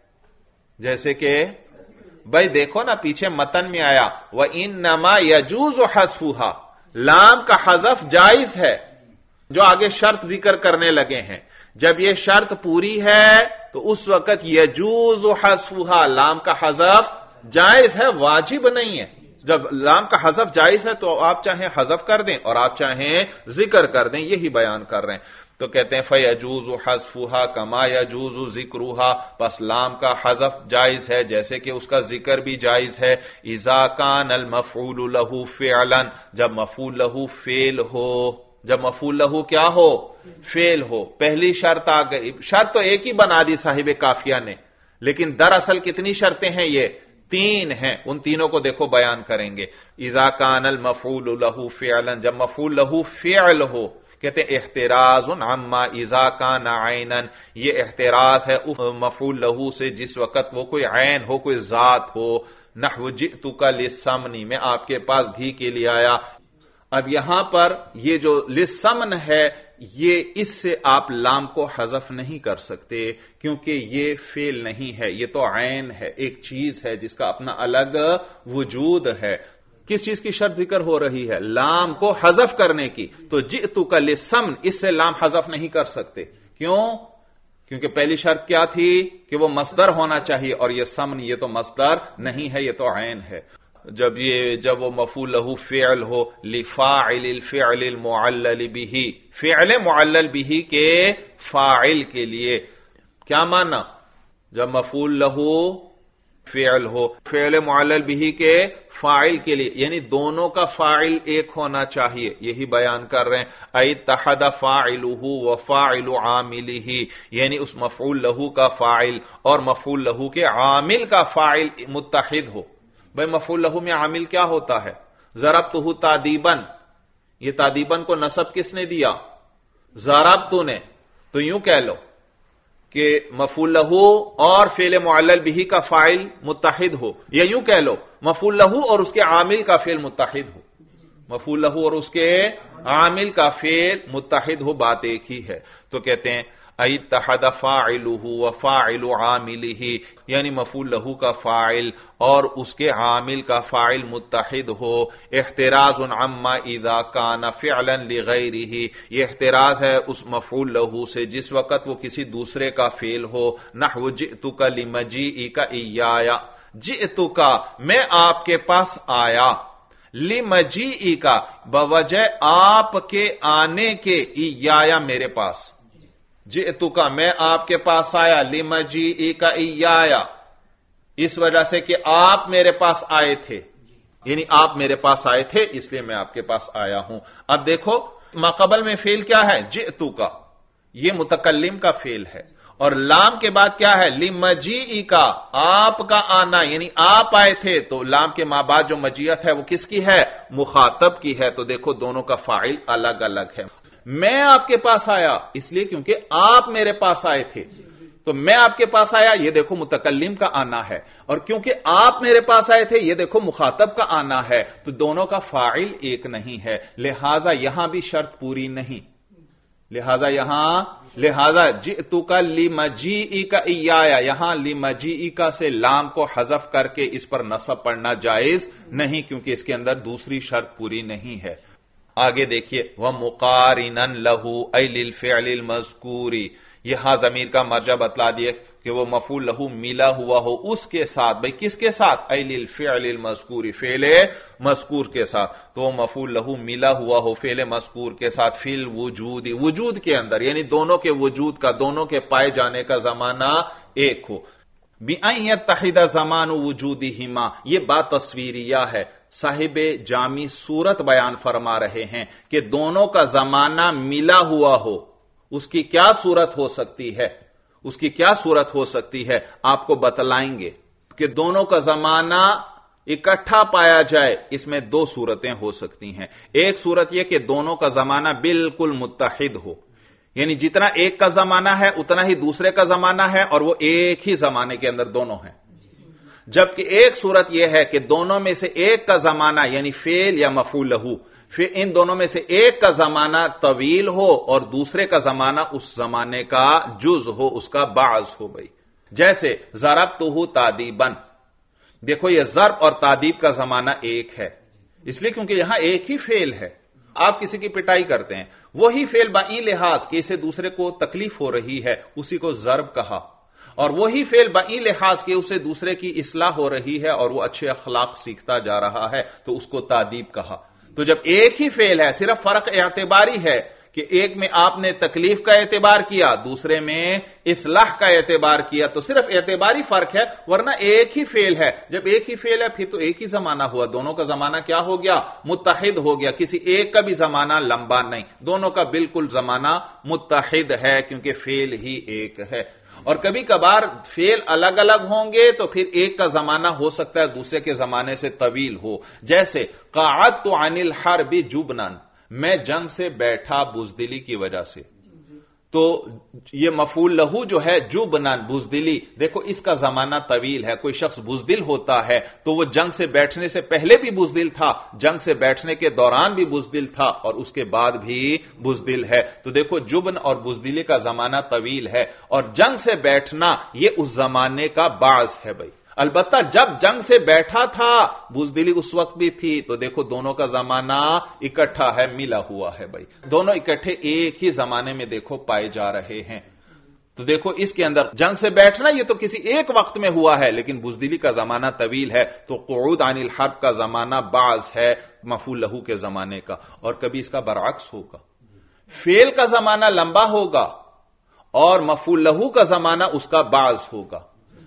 [SPEAKER 1] جیسے کہ بھائی دیکھو نا پیچھے متن میں آیا وَإِنَّمَا يَجُوزُ حَذْفُهَا، لام کا حذف جائز ہے، جو آگے شرط ذکر کرنے لگے ہیں۔ جب یہ شرط پوری ہے تو اس وقت يَجُوزُ حَذْفُهَا، لام کا حذف جائز ہے، واجب نہیں ہے۔ جب لام کا حذف جائز ہے تو آپ چاہیں حذف کر دیں اور آپ چاہیں ذکر کر دیں، یہی بیان کر رہے ہیں۔ تو کہتے ہیں فَيَجُوزُ حَذْفُهَا كَمَا يَجُوزُ ذِكْرُهَا، پس لام کا حذف جائز ہے جیسے کہ اس کا ذکر بھی جائز ہے۔ إِذَا كَانَ الْمَفْعُولُ لَهُ فِعْلًا، جب مفعول لہو فعل ہو، جب مفعول لہو کیا ہو؟ فعل ہو۔ پہلی شرط آ گئی، شرط تو ایک ہی بنا دی صاحب کافیہ نے، لیکن دراصل کتنی شرطیں ہیں؟ یہ 3 ہیں، ان تینوں کو دیکھو بیان کریں گے۔ اذا کان المفعول له فعلا، جب مفعول له فعل ہو، کہتے ہیں احتراز عما اذا کان عینا، یہ احتراز ہے مفعول له سے جس وقت وہ کوئی عین ہو، کوئی ذات ہو۔ نحو جئتک للسمن، میں آپ کے پاس گھی کے لیے آیا۔ اب یہاں پر یہ جو للسمن ہے، یہ اس سے آپ لام کو حذف نہیں کر سکتے کیونکہ یہ فعل نہیں ہے، یہ تو عین ہے، ایک چیز ہے جس کا اپنا الگ وجود ہے۔ کس چیز کی شرط ذکر ہو رہی ہے؟ لام کو حذف کرنے کی۔ تو جئتک للسمن، اس سے لام حذف نہیں کر سکتے۔ کیوں؟ کیونکہ پہلی شرط کیا تھی کہ وہ مصدر ہونا چاہیے، اور یہ سمن یہ تو مصدر نہیں ہے، یہ تو عین ہے۔ جب وہ مفعول له فعل ہو، لفاعل الفعل المعلل به، فعل معلل به کے فاعل کے لیے کیا معنی؟ جب مفعول له فعل ہو، فعل معلل به کے فاعل کے لیے، یعنی دونوں کا فاعل ایک ہونا چاہیے، یہی بیان کر رہے ہیں۔ اتحد فاعله وفاعل عامله، یعنی اس مفعول له کا فاعل اور مفعول له کے عامل کا فاعل متحد ہو۔ بھئی مفعول له میں عامل کیا ہوتا ہے؟ ضربتہ تادیباً، یہ تادیباً کو نصب کس نے دیا؟ ضربتہ نے۔ تو یوں کہہ لو کہ مفعول له اور فعل معلل به کا فاعل متحد ہو، یا یوں کہہ لو مفعول له اور اس کے عامل کا فعل متحد ہو، مفعول له اور اس کے عامل کا فعل متحد ہو، بات ایک ہی ہے۔ تو کہتے ہیں اتحد فاعله وفاعل عامله، یعنی مفعول له کا فاعل اور اس کے عامل کا فاعل متحد ہو۔ احتراز عما اذا کان فعلا لغیره، یہ احتراز ہے اس مفعول له سے جس وقت وہ کسی دوسرے کا فعل ہو۔ نحو جئتک لمجیئک ایایا، جئتک میں آپ کے پاس آیا، لمجیئک بوجہ آپ کے آنے کے، ایایا میرے پاس، جئتک میں آپ کے پاس آیا، لمجیئک ایایا اس وجہ سے کہ آپ میرے پاس آئے تھے، یعنی آپ میرے پاس آئے تھے اس لیے میں آپ کے پاس آیا ہوں۔ اب دیکھو ماقبل میں فعل کیا ہے؟ جئتک، یہ متکلم کا فعل ہے، اور لام کے بعد کیا ہے؟ لمجیئک، آپ کا آنا، یعنی آپ آئے تھے، تو لام کے ماں بعد جو مجیت ہے وہ کس کی ہے؟ مخاطب کی ہے۔ تو دیکھو دونوں کا فاعل الگ الگ ہے۔ میں آپ کے پاس آیا اس لیے کیونکہ آپ میرے پاس آئے تھے، تو میں آپ کے پاس آیا، یہ دیکھو متکلم کا آنا ہے، اور کیونکہ آپ میرے پاس آئے تھے، یہ دیکھو مخاطب کا آنا ہے، تو دونوں کا فاعل ایک نہیں ہے، لہذا یہاں بھی شرط پوری نہیں، لہذا جئتک لمجیئک ایایا، یہاں لمجیئک سے لام کو حذف کر کے اس پر نصب پڑھنا جائز نہیں، کیونکہ اس کے اندر دوسری شرط پوری نہیں ہے۔ آگے دیکھیے وَمُقَارِنًا لَهُ أَيْ لِلْفِعْلِ الْمَذْكُورِ، یہاں ضمیر کا مرجع بتلا دیا کہ وہ مفعول لہو ملا ہوا ہو اس کے ساتھ، بھئی کس کے ساتھ؟ اے للفعل المذکور، فعل مذکور کے ساتھ، تو وہ مفعول لہو ملا ہوا ہو فعل مذکور کے ساتھ، فی الوجود، وجود کے اندر، یعنی دونوں کے وجود کا، دونوں کے پائے جانے کا زمانہ ایک ہو۔ بِأَن يَتَّحِدَ زَمَانُ وُجُودِهِمَا، یہ بات تصویریہ ہے، صاحب جامی صورت بیان فرما رہے ہیں کہ دونوں کا زمانہ ملا ہوا ہو، اس کی کیا صورت ہو سکتی ہے؟ اس کی کیا صورت ہو سکتی ہے آپ کو بتلائیں گے کہ دونوں کا زمانہ اکٹھا پایا جائے۔ اس میں دو صورتیں ہو سکتی ہیں، ایک صورت یہ کہ دونوں کا زمانہ بالکل متحد ہو، یعنی جتنا ایک کا زمانہ ہے اتنا ہی دوسرے کا زمانہ ہے، اور وہ ایک ہی زمانے کے اندر دونوں ہیں۔ جبکہ ایک صورت یہ ہے کہ دونوں میں سے ایک کا زمانہ یعنی فعل یا مفعول لہو، پھر ان دونوں میں سے ایک کا زمانہ طویل ہو اور دوسرے کا زمانہ اس زمانے کا جز ہو، اس کا بعض ہو۔ بھائی جیسے ضربتہ تعدیبا، دیکھو یہ ضرب اور تعدیب کا زمانہ ایک ہے، اس لیے کیونکہ یہاں ایک ہی فعل ہے۔ آپ کسی کی پٹائی کرتے ہیں، وہی فعل بائی لحاظ کہ اسے دوسرے کو تکلیف ہو رہی ہے، اسی کو ضرب کہا، اور وہی فعل بائی لحاظ کہ اسے دوسرے کی اصلاح ہو رہی ہے اور وہ اچھے اخلاق سیکھتا جا رہا ہے، تو اس کو تعدیب کہا۔ تو جب ایک ہی فعل ہے، صرف فرق اعتباری ہے کہ ایک میں آپ نے تکلیف کا اعتبار کیا، دوسرے میں اصلاح کا اعتبار کیا، تو صرف اعتباری فرق ہے، ورنہ ایک ہی فعل ہے۔ جب ایک ہی فعل ہے پھر تو ایک ہی زمانہ ہوا، دونوں کا زمانہ کیا ہو گیا؟ متحد ہو گیا، کسی ایک کا بھی زمانہ لمبا نہیں، دونوں کا بالکل زمانہ متحد ہے، کیونکہ فعل ہی ایک ہے۔ اور کبھی کبھار فعل الگ الگ ہوں گے تو پھر ایک کا زمانہ ہو سکتا ہے دوسرے کے زمانے سے طویل ہو، جیسے قعدت عن الحرب جبنا، میں جنگ سے بیٹھا بزدلی کی وجہ سے، تو یہ مفعول لہو جو ہے جبنا بزدلی، دیکھو اس کا زمانہ طویل ہے۔ کوئی شخص بزدل ہوتا ہے تو وہ جنگ سے بیٹھنے سے پہلے بھی بزدل تھا، جنگ سے بیٹھنے کے دوران بھی بزدل تھا، اور اس کے بعد بھی بزدل ہے، تو دیکھو جبن اور بزدلی کا زمانہ طویل ہے، اور جنگ سے بیٹھنا یہ اس زمانے کا بعض ہے۔ بھائی البتہ جب جنگ سے بیٹھا تھا بزدلی اس وقت بھی تھی، تو دیکھو دونوں کا زمانہ اکٹھا ہے، ملا ہوا ہے۔ بھائی دونوں اکٹھے ایک ہی زمانے میں دیکھو پائے جا رہے ہیں، تو دیکھو اس کے اندر جنگ سے بیٹھنا یہ تو کسی ایک وقت میں ہوا ہے، لیکن بزدلی کا زمانہ طویل ہے، تو قعود عن الحرب کا زمانہ بعض ہے مفعول لہو کے زمانے کا۔ اور کبھی اس کا برعکس ہوگا، فعل کا زمانہ لمبا ہوگا اور مفعول لہو کا زمانہ اس کا بعض ہوگا۔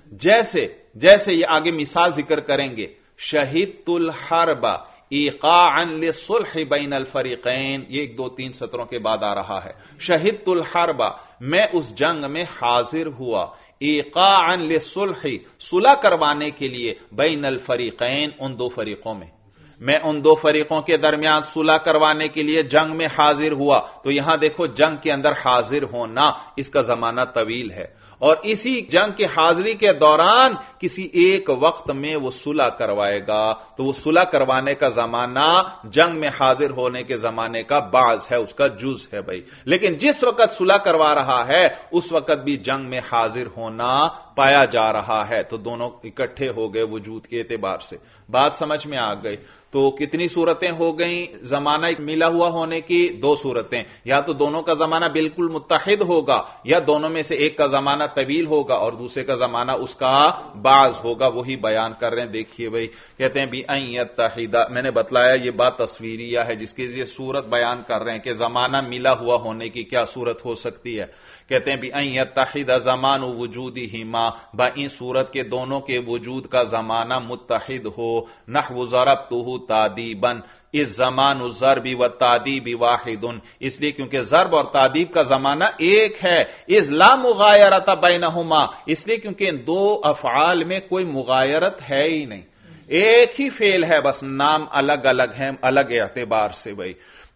[SPEAKER 1] جیسے یہ آگے مثال ذکر کریں گے، شہدت الحرب ایقاعا للصلح بین الفریقین، یہ 1 2 3 سطروں کے بعد آ رہا ہے۔ شہدت الحرب، میں اس جنگ میں حاضر ہوا، ایقاعا للصلح، صلح کروانے کے لیے، بین الفریقین، ان دو فریقوں میں ان دو فریقوں کے درمیان صلح کروانے کے لیے جنگ میں حاضر ہوا۔ تو یہاں دیکھو جنگ کے اندر حاضر ہونا اس کا زمانہ طویل ہے، اور اسی جنگ کی حاضری کے دوران کسی ایک وقت میں وہ صلح کروائے گا، تو وہ صلح کروانے کا زمانہ جنگ میں حاضر ہونے کے زمانے کا بعض ہے، اس کا جز ہے۔ بھائی لیکن جس وقت صلح کروا رہا ہے اس وقت بھی جنگ میں حاضر ہونا پایا جا رہا ہے، تو دونوں اکٹھے ہو گئے وجود کے اعتبار سے۔ بات سمجھ میں آ گئی؟ تو کتنی صورتیں ہو گئیں زمانہ ملا ہوا ہونے کی؟ 2 صورتیں، یا تو دونوں کا زمانہ بالکل متحد ہوگا، یا دونوں میں سے ایک کا زمانہ طویل ہوگا اور دوسرے کا زمانہ اس کا بعض ہوگا، وہی بیان کر رہے ہیں۔ دیکھیے بھائی کہتے ہیں بِأَن يَتَّحِدَ، میں نے بتلایا یہ بات تصویریہ ہے جس کی یہ صورت بیان کر رہے ہیں کہ زمانہ ملا ہوا ہونے کی کیا صورت ہو سکتی ہے۔ کہتے ہیں بِأَن يَتَّحِدَ زَمَانُ وُجُودِهِمَا، بَإِن صورت کے دونوں کے وجود کا زمانہ متحد ہو، نحو ضربتہ تعدیبا، اس زمان الضرب والتعدیب واحد، اس لیے کیونکہ ضرب اور تعدیب کا زمانہ ایک ہے، اذ لا مغایرۃ بینہما، اس لیے کیونکہ ان دو افعال میں کوئی مغایرت ہے ہی نہیں، ایک ہی فعل ہے، بس نام الگ الگ ہیں الگ اعتبار سے۔ بھائی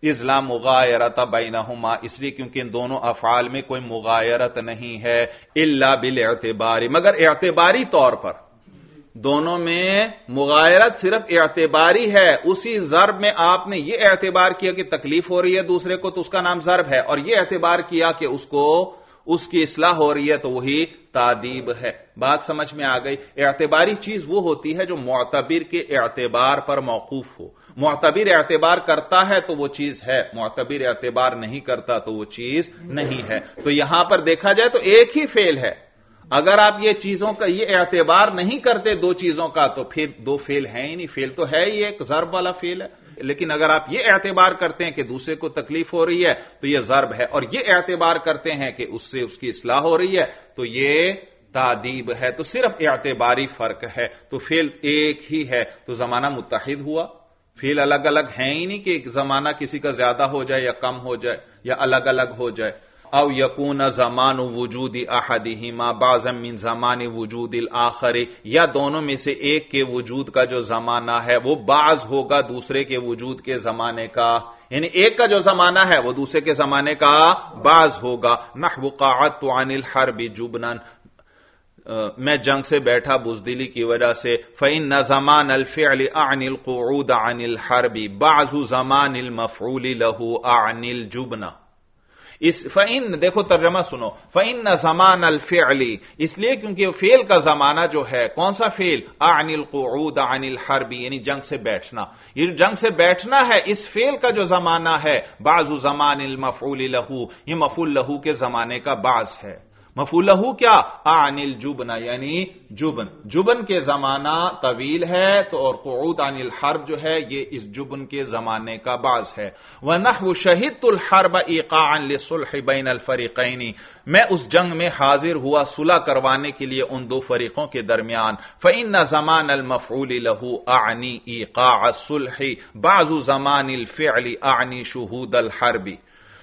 [SPEAKER 1] اذ لا مغایرۃ بینہما، اس لیے کیونکہ ان دونوں افعال میں کوئی مغایرت نہیں ہے، الا بالاعتبار، مگر اعتباری طور پر دونوں میں مغایرت صرف اعتباری ہے۔ اسی ضرب میں آپ نے یہ اعتبار کیا کہ تکلیف ہو رہی ہے دوسرے کو تو اس کا نام ضرب ہے، اور یہ اعتبار کیا کہ اس کی اصلاح ہو رہی ہے تو وہی تادیب ہے۔ بات سمجھ میں آ گئی؟ اعتباری چیز وہ ہوتی ہے جو معتبر کے اعتبار پر موقوف ہو۔ معتبر اعتبار کرتا ہے تو وہ چیز ہے، معتبر اعتبار نہیں کرتا تو وہ چیز نہیں ہے۔ تو یہاں پر دیکھا جائے تو ایک ہی فعل ہے، اگر آپ یہ چیزوں کا یہ اعتبار نہیں کرتے دو چیزوں کا تو پھر دو فعل ہیں ہی نہیں، فعل تو ہے ہی ایک ضرب والا فعل ہے، لیکن اگر آپ یہ اعتبار کرتے ہیں کہ دوسرے کو تکلیف ہو رہی ہے تو یہ ضرب ہے، اور یہ اعتبار کرتے ہیں کہ اس سے اس کی اصلاح ہو رہی ہے تو یہ تادیب ہے۔ تو صرف اعتباری فرق ہے، تو فعل ایک ہی ہے تو زمانہ متحد ہوا۔ فعل الگ الگ ہیں ہی نہیں کہ زمانہ کسی کا زیادہ ہو جائے یا کم ہو جائے یا الگ الگ ہو جائے۔ او یکون زمان وجود احدہما بعضا من زمان وجود الآخر، یا دونوں میں سے ایک کے وجود کا جو زمانہ ہے وہ بعض ہوگا دوسرے کے وجود کے زمانے کا، یعنی ایک کا جو زمانہ ہے وہ دوسرے کے زمانے کا بعض ہوگا۔ نحو قعدت عن الحرب جبنا، میں جنگ سے بیٹھا بزدلی کی وجہ سے۔ فإن زمان الفعل اعن القعود عن الحرب بعض زمان المفعول له اعن الجبن۔ فإن دیکھو ترجمہ سنو، فإن زمان الفعل، اس لیے کیونکہ فعل کا زمانہ جو ہے کون سا فعل؟ عن القعود عن الحرب، یعنی جنگ سے بیٹھنا، یہ جنگ سے بیٹھنا ہے اس فعل کا جو زمانہ ہے بعض زمان المفعول له، یہ مفعول له کے زمانے کا بعض ہے۔ مفعول له کیا؟ عن الجبن، یعنی جبن کے زمانہ طویل ہے تو، اور قعود عن الحرب جو ہے یہ اس جبن کے زمانے کا بعض ہے۔ وَنَحْوُ شَهِدْتُ الْحَرْبَ إِيقَاعًا لِلصُّلْحِ بَيْنَ الْفَرِيقَيْنِ، میں اس جنگ میں حاضر ہوا صلح کروانے کے لیے ان دو فریقوں کے درمیان۔ فَإِنَّ زَمَانَ الْمَفْعُولِ لَهُ أَعْنِي إِيقَاعَ الصُّلْحِ بعض زمان الفعل أَعْنِي شُهُودَ الْحَرْبِ،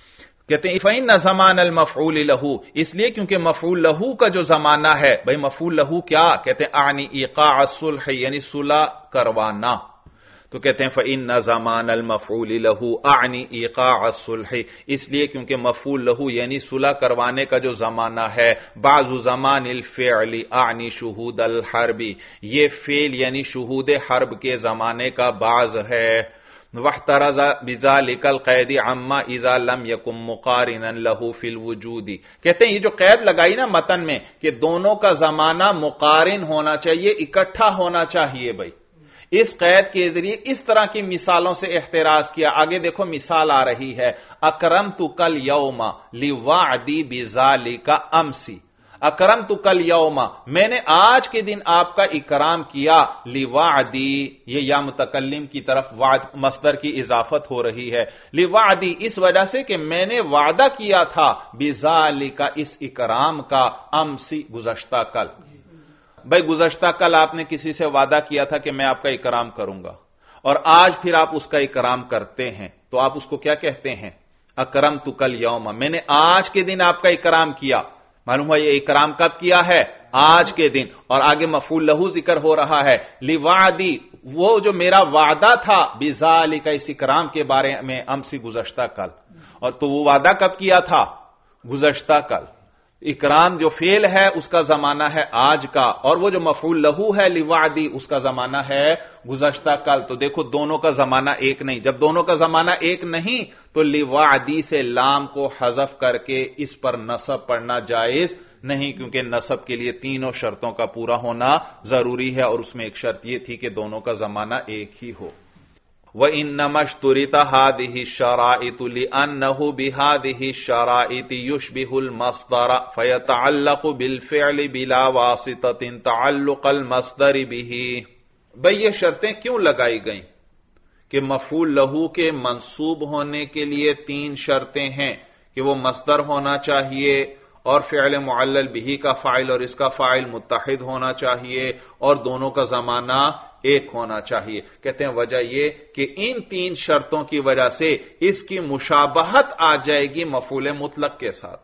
[SPEAKER 1] کہتے ہیں فإن زمان المفعول له، اس لیے کیونکہ مفعول له کا جو زمانہ ہے، بھئی مفعول له کیا کہتے ہیں؟ اعنی ایقاع الصلح، یعنی صلح کروانا، تو کہتے ہیں فإن زمان المفعول له اعنی ایقاع الصلح، اس لیے کیونکہ مفعول له یعنی صلح کروانے کا جو زمانہ ہے، بعض زمان الفعل اعنی شہود الحرب، یہ فعل یعنی شہود حرب کے زمانے کا بعض ہے۔ واحترز بذلك القید عما اذا لم يكن مقارنا له في الوجود، کہتے ہیں یہ جو قید لگائی نا متن میں کہ دونوں کا زمانہ مقارن ہونا چاہیے، اکٹھا ہونا چاہیے، بھائی اس قید کے ذریعے اس طرح کی مثالوں سے احتراز کیا۔ آگے دیکھو مثال آ رہی ہے، اکرمتک اليوم لوعدی بذلك امسی، اکرمتک اليوم، میں نے آج کے دن آپ کا اکرام کیا، لوعدی، یہ یا متکلم کی طرف وعد مصدر کی اضافت ہو رہی ہے، لوعدی اس وجہ سے کہ میں نے وعدہ کیا تھا، بذالک اس اکرام کا، امسی گزشتہ کل۔ بھائی گزشتہ کل آپ نے کسی سے وعدہ کیا تھا کہ میں آپ کا اکرام کروں گا، اور آج پھر آپ اس کا اکرام کرتے ہیں تو آپ اس کو کیا کہتے ہیں؟ اکرمتک اليوم، میں نے آج کے دن آپ کا اکرام کیا۔ معلوم ہوا یہ اکرام کب کیا ہے؟ آج کے دن، اور آگے مفعول له ذکر ہو رہا ہے، لوعدی وہ جو میرا وعدہ تھا، بذالک اس اکرام کے بارے میں، امسی گزشتہ کل، اور تو وہ وعدہ کب کیا تھا؟ گزشتہ کل۔ اکرام جو فعل ہے اس کا زمانہ ہے آج کا، اور وہ جو مفعول له ہے لوعدی اس کا زمانہ ہے گزشتہ کل۔ تو دیکھو دونوں کا زمانہ ایک نہیں، جب دونوں کا زمانہ ایک نہیں تو لوعدی سے لام کو حذف کر کے اس پر نصب پڑھنا جائز نہیں، کیونکہ نصب کے لیے تینوں شرطوں کا پورا ہونا ضروری ہے، اور اس میں ایک شرط یہ تھی کہ دونوں کا زمانہ ایک ہی ہو۔ وَإِنَّمَا اشْتُرِطَ هَذِهِ الشَّرَائِطُ لِأَنَّهُ بِهَذِهِ الشَّرَائِطِ يُشْبِهُ الْمَصْدَرَ فَيَتَعَلَّقُ بِالْفِعْلِ بِلَا وَاسِطَةٍ تَعَلُّقَ الْمَصْدَرِ بِهِ۔ بھئی یہ شرطیں کیوں لگائی گئیں کہ مفعول له کے منصوب ہونے کے لیے تین شرطیں ہیں کہ وہ مصدر ہونا چاہیے، اور فعل معلل به کا فاعل اور اس کا فاعل متحد ہونا چاہیے، اور دونوں کا زمانہ ایک ہونا چاہیے۔ کہتے ہیں وجہ یہ کہ ان تین شرطوں کی وجہ سے اس کی مشابہت آ جائے گی مفعول مطلق کے ساتھ،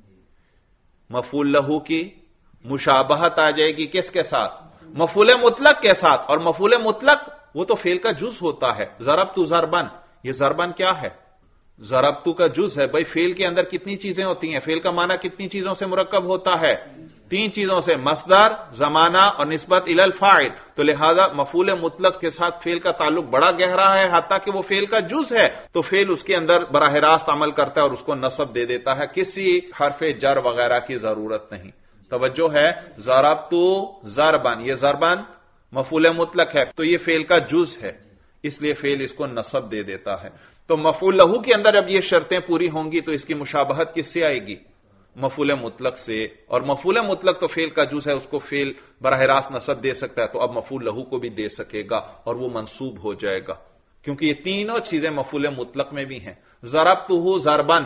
[SPEAKER 1] مفعول له کی مشابہت آ جائے گی کس کے ساتھ؟ مفعول مطلق کے ساتھ، اور مفعول مطلق وہ تو فعل کا جز ہوتا ہے۔ ضربت ضربن، یہ ضربن کیا ہے؟ ضربتو کا جز ہے. بھائی فعل کے اندر کتنی چیزیں ہوتی ہیں؟ فعل کا معنی کتنی چیزوں سے مرکب ہوتا ہے؟ 3 چیزوں سے، مصدر، زمانہ اور نسبت الی الفاعل. تو لہذا مفعول مطلق کے ساتھ فعل کا تعلق بڑا گہرا ہے، حتیٰ کہ وہ فعل کا جز ہے. تو فعل اس کے اندر براہ راست عمل کرتا ہے اور اس کو نصب دے دیتا ہے، کسی حرف جر وغیرہ کی ضرورت نہیں. توجہ ہے، ضربتو ضربن، یہ ضربن مفعول مطلق ہے تو یہ فعل کا جز ہے، اس لیے فعل اس کو نصب دے دیتا ہے. تو مفعول لہو کے اندر اب یہ شرطیں پوری ہوں گی تو اس کی مشابہت کس سے آئے گی؟ مفعول مطلق سے. اور مفعول مطلق تو فعل کا جز ہے، اس کو فعل براہ راست نصب دے سکتا ہے، تو اب مفعول لہو کو بھی دے سکے گا اور وہ منصوب ہو جائے گا، کیونکہ یہ تینوں چیزیں مفعول مطلق میں بھی ہیں. ضربتہ ضربن،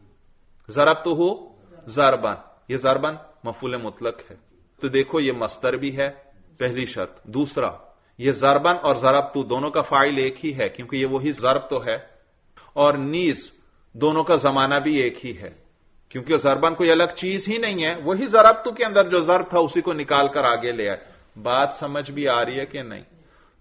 [SPEAKER 1] ضربتہ ضربن، یہ ضربن مفعول مطلق ہے. تو دیکھو یہ مصدر بھی ہے، پہلی شرط. دوسرا، یہ ضربن اور ضربتو دونوں کا فاعل ایک ہی ہے، کیونکہ یہ وہی ضرب تو ہے. اور نیز دونوں کا زمانہ بھی ایک ہی ہے، کیونکہ ضربن کوئی الگ چیز ہی نہیں ہے، وہی ضربتو کے اندر جو ضرب تھا اسی کو نکال کر آگے لے آئے. بات سمجھ بھی آ رہی ہے کہ نہیں؟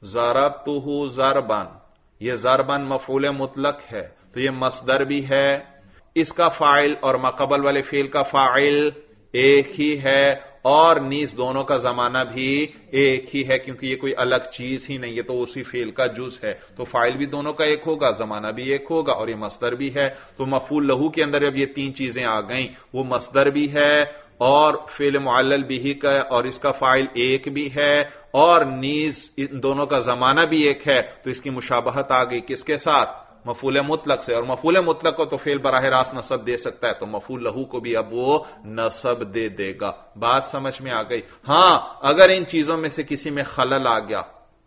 [SPEAKER 1] ضربتہ ضربن، یہ ضربن مفعول مطلق ہے تو یہ مصدر بھی ہے، اس کا فاعل اور ماقبل والے فعل کا فاعل ایک ہی ہے، اور نیز دونوں کا زمانہ بھی ایک ہی ہے، کیونکہ یہ کوئی الگ چیز ہی نہیں ہے، تو اسی فعل کا جز ہے. تو فاعل بھی دونوں کا ایک ہوگا، زمانہ بھی ایک ہوگا، اور یہ مصدر بھی ہے. تو مفعول لہو کے اندر اب یہ 3 چیزیں آ گئیں، وہ مصدر بھی ہے اور فعل معلل بھی کا اور اس کا فاعل ایک بھی ہے، اور نیز ان دونوں کا زمانہ بھی ایک ہے. تو اس کی مشابہت آ گئی کس کے ساتھ؟ مفعول مطلق سے. اور مفعول مطلق کو تو فعل براہ راست نصب دے سکتا ہے، تو مفعول لہو کو بھی اب وہ نصب دے دے گا. بات سمجھ میں آ گئی؟ ہاں، اگر ان چیزوں میں سے کسی میں خلل آ گیا،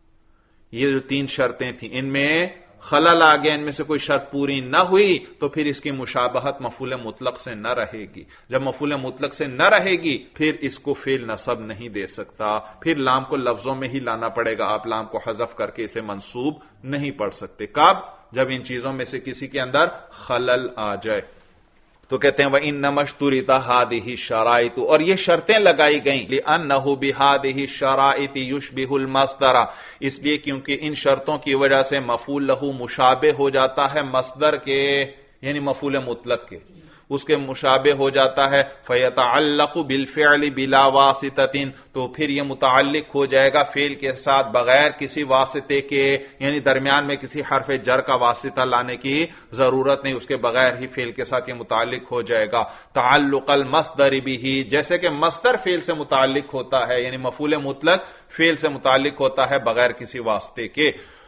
[SPEAKER 1] یہ جو 3 شرطیں تھیں ان میں خلل آ گیا، ان میں سے کوئی شرط پوری نہ ہوئی، تو پھر اس کی مشابہت مفعول مطلق سے نہ رہے گی. جب مفعول مطلق سے نہ رہے گی پھر اس کو فعل نصب نہیں دے سکتا، پھر لام کو لفظوں میں ہی لانا پڑے گا. آپ لام کو حذف کر کے اسے منصوب نہیں پڑھ سکتے. کب؟ جب ان چیزوں میں سے کسی کے اندر خلل آ جائے. تو کہتے ہیں وَإِنَّمَا اشْتُرِطَ هَٰذِهِ الشَّرَائِطُ، اور یہ شرطیں لگائی گئیں لِأَنَّهُ بِهَٰذِهِ الشَّرَائِطِ يُشْبِهُ الْمَصْدَرَ، اس لیے کیونکہ ان شرطوں کی وجہ سے مفعول لہو مشابہ ہو جاتا ہے مصدر کے، یعنی مفعول مطلق کے، اس کے مشابہ ہو جاتا ہے. فَيَتَعَلَّقُ بِالْفِعْلِ بِلَا وَاسِطَةٍ، تو پھر یہ متعلق ہو جائے گا فعل کے ساتھ بغیر کسی واسطے کے، یعنی درمیان میں کسی حرف جر کا واسطہ لانے کی ضرورت نہیں، اس کے بغیر ہی فعل کے ساتھ یہ متعلق ہو جائے گا. تعلق المصدر به، جیسے کہ مصدر فعل سے متعلق ہوتا ہے، یعنی مفعول مطلق فعل سے متعلق ہوتا ہے بغیر کسی واسطے کے.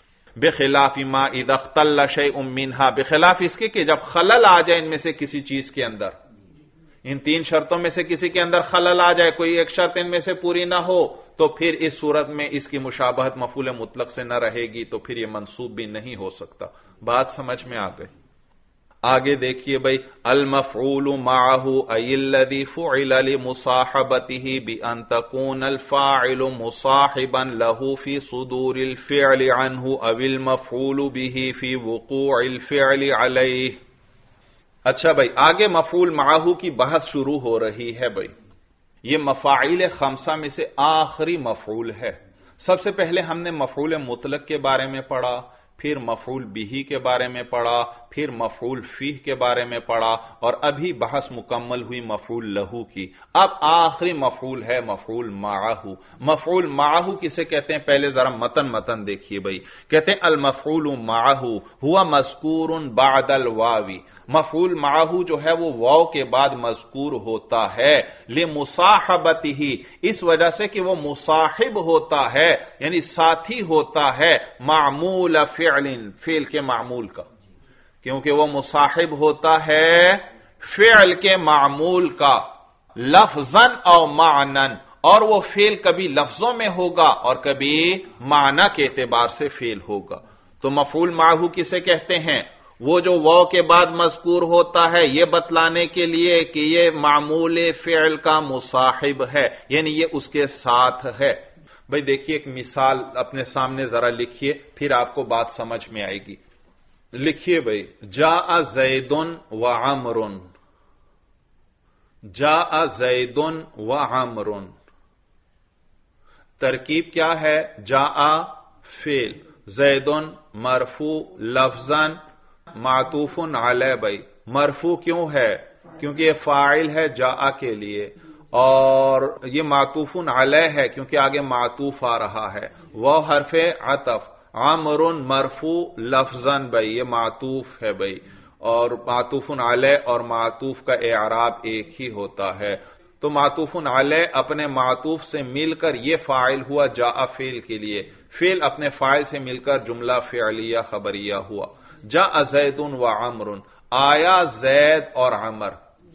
[SPEAKER 1] بخلاف ما اذا اختل شيء منها، بخلاف اس کے کہ جب خلل آ جائے ان میں سے کسی چیز کے اندر، ان 3 شرطوں میں سے کسی کے اندر خلل آ جائے، کوئی ایک شرط ان میں سے پوری نہ ہو، تو پھر اس صورت میں اس کی مشابہت مفعول مطلق سے نہ رہے گی، تو پھر یہ منصوب بھی نہیں ہو سکتا. بات سمجھ میں آ گئی؟ آگے دیکھیے بھائی، المفعول معه ای الذی فعل لمصاحبته بان تكون الفاعل مصاحبا له في صدور الفعل عنه او المفعول به في وقوع الفعل علیہ. اچھا بھائی، آگے مفعول معه کی بحث شروع ہو رہی ہے. بھائی یہ مفاعیل 5 میں سے آخری مفعول ہے. سب سے پہلے ہم نے مفعول مطلق کے بارے میں پڑھا، پھر مفعول به کے بارے میں پڑھا، پھر مفعول فیہ کے بارے میں پڑھا، اور ابھی بحث مکمل ہوئی مفعول لہو کی. اب آخری مفعول ہے مفعول معه. مفعول معه کسے کہتے ہیں؟ پہلے ذرا متن دیکھیے بھائی. کہتے ہیں المفعول معه هو مذکور بعد الواو، مفعول معه جو ہے وہ واو کے بعد مذکور ہوتا ہے، لمصاحبته، اس وجہ سے کہ وہ مصاحب ہوتا ہے، یعنی ساتھی ہوتا ہے، معمول فعل، فعل کے معمول کا، کیونکہ وہ مصاحب ہوتا ہے فعل کے معمول کا، لفظاً او معنن، اور وہ فعل کبھی لفظوں میں ہوگا اور کبھی معنی کے اعتبار سے فعل ہوگا. تو مفعول معه کسے کہتے ہیں؟ وہ جو واو کے بعد مذکور ہوتا ہے یہ بتلانے کے لیے کہ یہ معمول فعل کا مصاحب ہے، یعنی یہ اس کے ساتھ ہے. بھئی دیکھیے ایک مثال اپنے سامنے ذرا لکھیے، پھر آپ کو بات سمجھ میں آئے گی. لکھیے بھئی، جاء زید و عمر، جاء زید و عمر. ترکیب کیا ہے؟ جاء فعل، زید مرفوع لفظاً، معطوفن علی بھائی مرفوع کیوں ہے؟ کیونکہ یہ فاعل ہے جاء کے لیے، اور یہ معطوفن علی ہے کیونکہ آگے معطوف آ رہا ہے، وہ حرف عطف، عمر مرفوع لفظاً بھائی یہ معطوف ہے بھائی، اور معطوفن علی اور معطوف کا اعراب ایک ہی ہوتا ہے، تو معطوفن علی اپنے معطوف سے مل کر یہ فاعل ہوا جاء فعل کے لیے، فعل اپنے فاعل سے مل کر جملہ فعلیہ خبریہ ہوا۔ جاء زید و عمر، آیا زید اور عمر،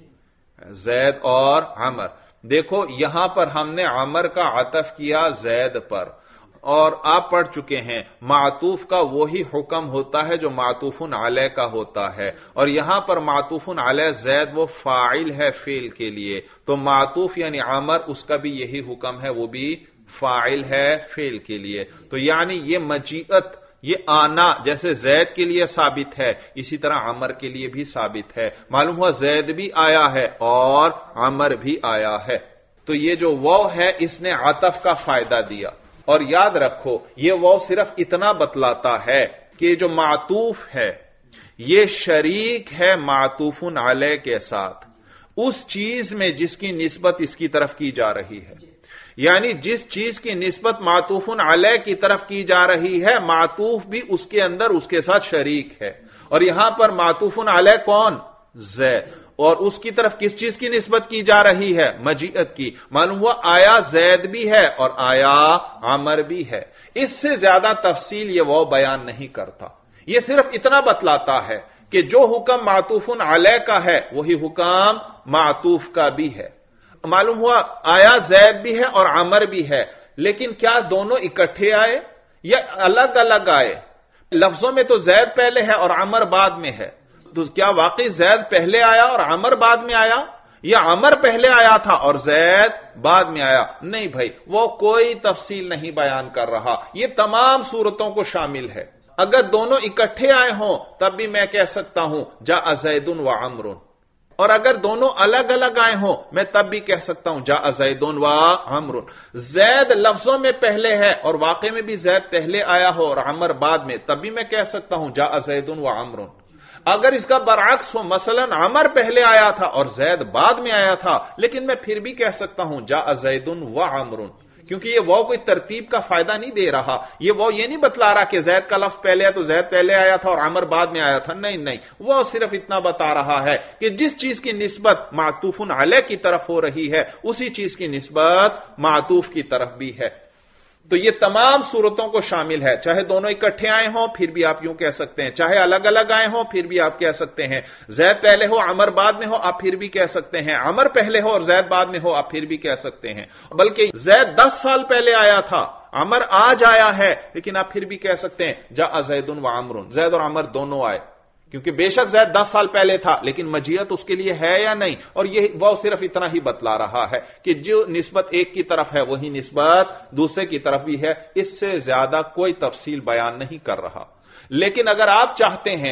[SPEAKER 1] زید اور عمر۔ دیکھو یہاں پر ہم نے عمر کا عطف کیا زید پر، اور آپ پڑھ چکے ہیں معطوف کا وہی حکم ہوتا ہے جو معطوفن علی کا ہوتا ہے، اور یہاں پر معطوفن علی زید وہ فاعل ہے فعل کے لیے، تو معطوف یعنی عمر اس کا بھی یہی حکم ہے، وہ بھی فاعل ہے فعل کے لیے، تو یعنی یہ مجیت، یہ آنا جیسے زید کے لیے ثابت ہے اسی طرح عمر کے لیے بھی ثابت ہے، معلوم ہوا زید بھی آیا ہے اور عمر بھی آیا ہے، تو یہ جو واو ہے اس نے عطف کا فائدہ دیا، اور یاد رکھو یہ واو صرف اتنا بتلاتا ہے کہ جو معطوف ہے یہ شریک ہے معطوفن علی کے ساتھ اس چیز میں جس کی نسبت اس کی طرف کی جا رہی ہے، یعنی جس چیز کی نسبت معطوفن علی کی طرف کی جا رہی ہے معطوف بھی اس کے اندر اس کے ساتھ شریک ہے، اور یہاں پر معطوفن علی کون؟ زید، اور اس کی طرف کس چیز کی نسبت کی جا رہی ہے؟ مجیت کی، معلوم ہوا آیا زید بھی ہے اور آیا عمر بھی ہے، اس سے زیادہ تفصیل یہ وہ بیان نہیں کرتا، یہ صرف اتنا بتلاتا ہے کہ جو حکم معطوفن علی کا ہے وہی حکم معطوف کا بھی ہے، معلوم ہوا آیا زید بھی ہے اور عمر بھی ہے، لیکن کیا دونوں اکٹھے آئے یا الگ الگ آئے؟ لفظوں میں تو زید پہلے ہے اور عمر بعد میں ہے، تو کیا واقعی زید پہلے آیا اور عمر بعد میں آیا، یا عمر پہلے آیا تھا اور زید بعد میں آیا؟ نہیں بھائی، وہ کوئی تفصیل نہیں بیان کر رہا، یہ تمام صورتوں کو شامل ہے، اگر دونوں اکٹھے آئے ہوں تب بھی میں کہہ سکتا ہوں جاء زید و عمر، اور اگر دونوں الگ الگ آئے ہوں میں تب بھی کہہ سکتا ہوں جاء زید و عمر، زید لفظوں میں پہلے ہے اور واقع میں بھی زید پہلے آیا ہو اور عمر بعد میں، تب بھی میں کہہ سکتا ہوں جاء زید و عمر، اگر اس کا برعکس ہو مثلا عمر پہلے آیا تھا اور زید بعد میں آیا تھا لیکن میں پھر بھی کہہ سکتا ہوں جاء زید و عمر، کیونکہ یہ وہ کوئی ترتیب کا فائدہ نہیں دے رہا، یہ نہیں بتلا رہا کہ زید کا لفظ پہلے ہے تو زید پہلے آیا تھا اور عمر بعد میں آیا تھا، نہیں، وہ صرف اتنا بتا رہا ہے کہ جس چیز کی نسبت معطوفن علی کی طرف ہو رہی ہے اسی چیز کی نسبت معطوف کی طرف بھی ہے، تو یہ تمام صورتوں کو شامل ہے، چاہے دونوں اکٹھے آئے ہوں پھر بھی آپ یوں کہہ سکتے ہیں، چاہے الگ الگ آئے ہوں پھر بھی آپ کہہ سکتے ہیں، زید پہلے ہو عمر بعد میں ہو آپ پھر بھی کہہ سکتے ہیں، عمر پہلے ہو اور زید بعد میں ہو آپ پھر بھی کہہ سکتے ہیں، بلکہ زید 10 سال پہلے آیا تھا عمر آج آیا ہے لیکن آپ پھر بھی کہہ سکتے ہیں جاء زید و عمر، زید اور عمر دونوں آئے، کیونکہ بے شک زید 10 سال پہلے تھا لیکن مجیت اس کے لیے ہے یا نہیں، اور یہ وہ صرف اتنا ہی بتلا رہا ہے کہ جو نسبت ایک کی طرف ہے وہی نسبت دوسرے کی طرف بھی ہے، اس سے زیادہ کوئی تفصیل بیان نہیں کر رہا، لیکن اگر آپ چاہتے ہیں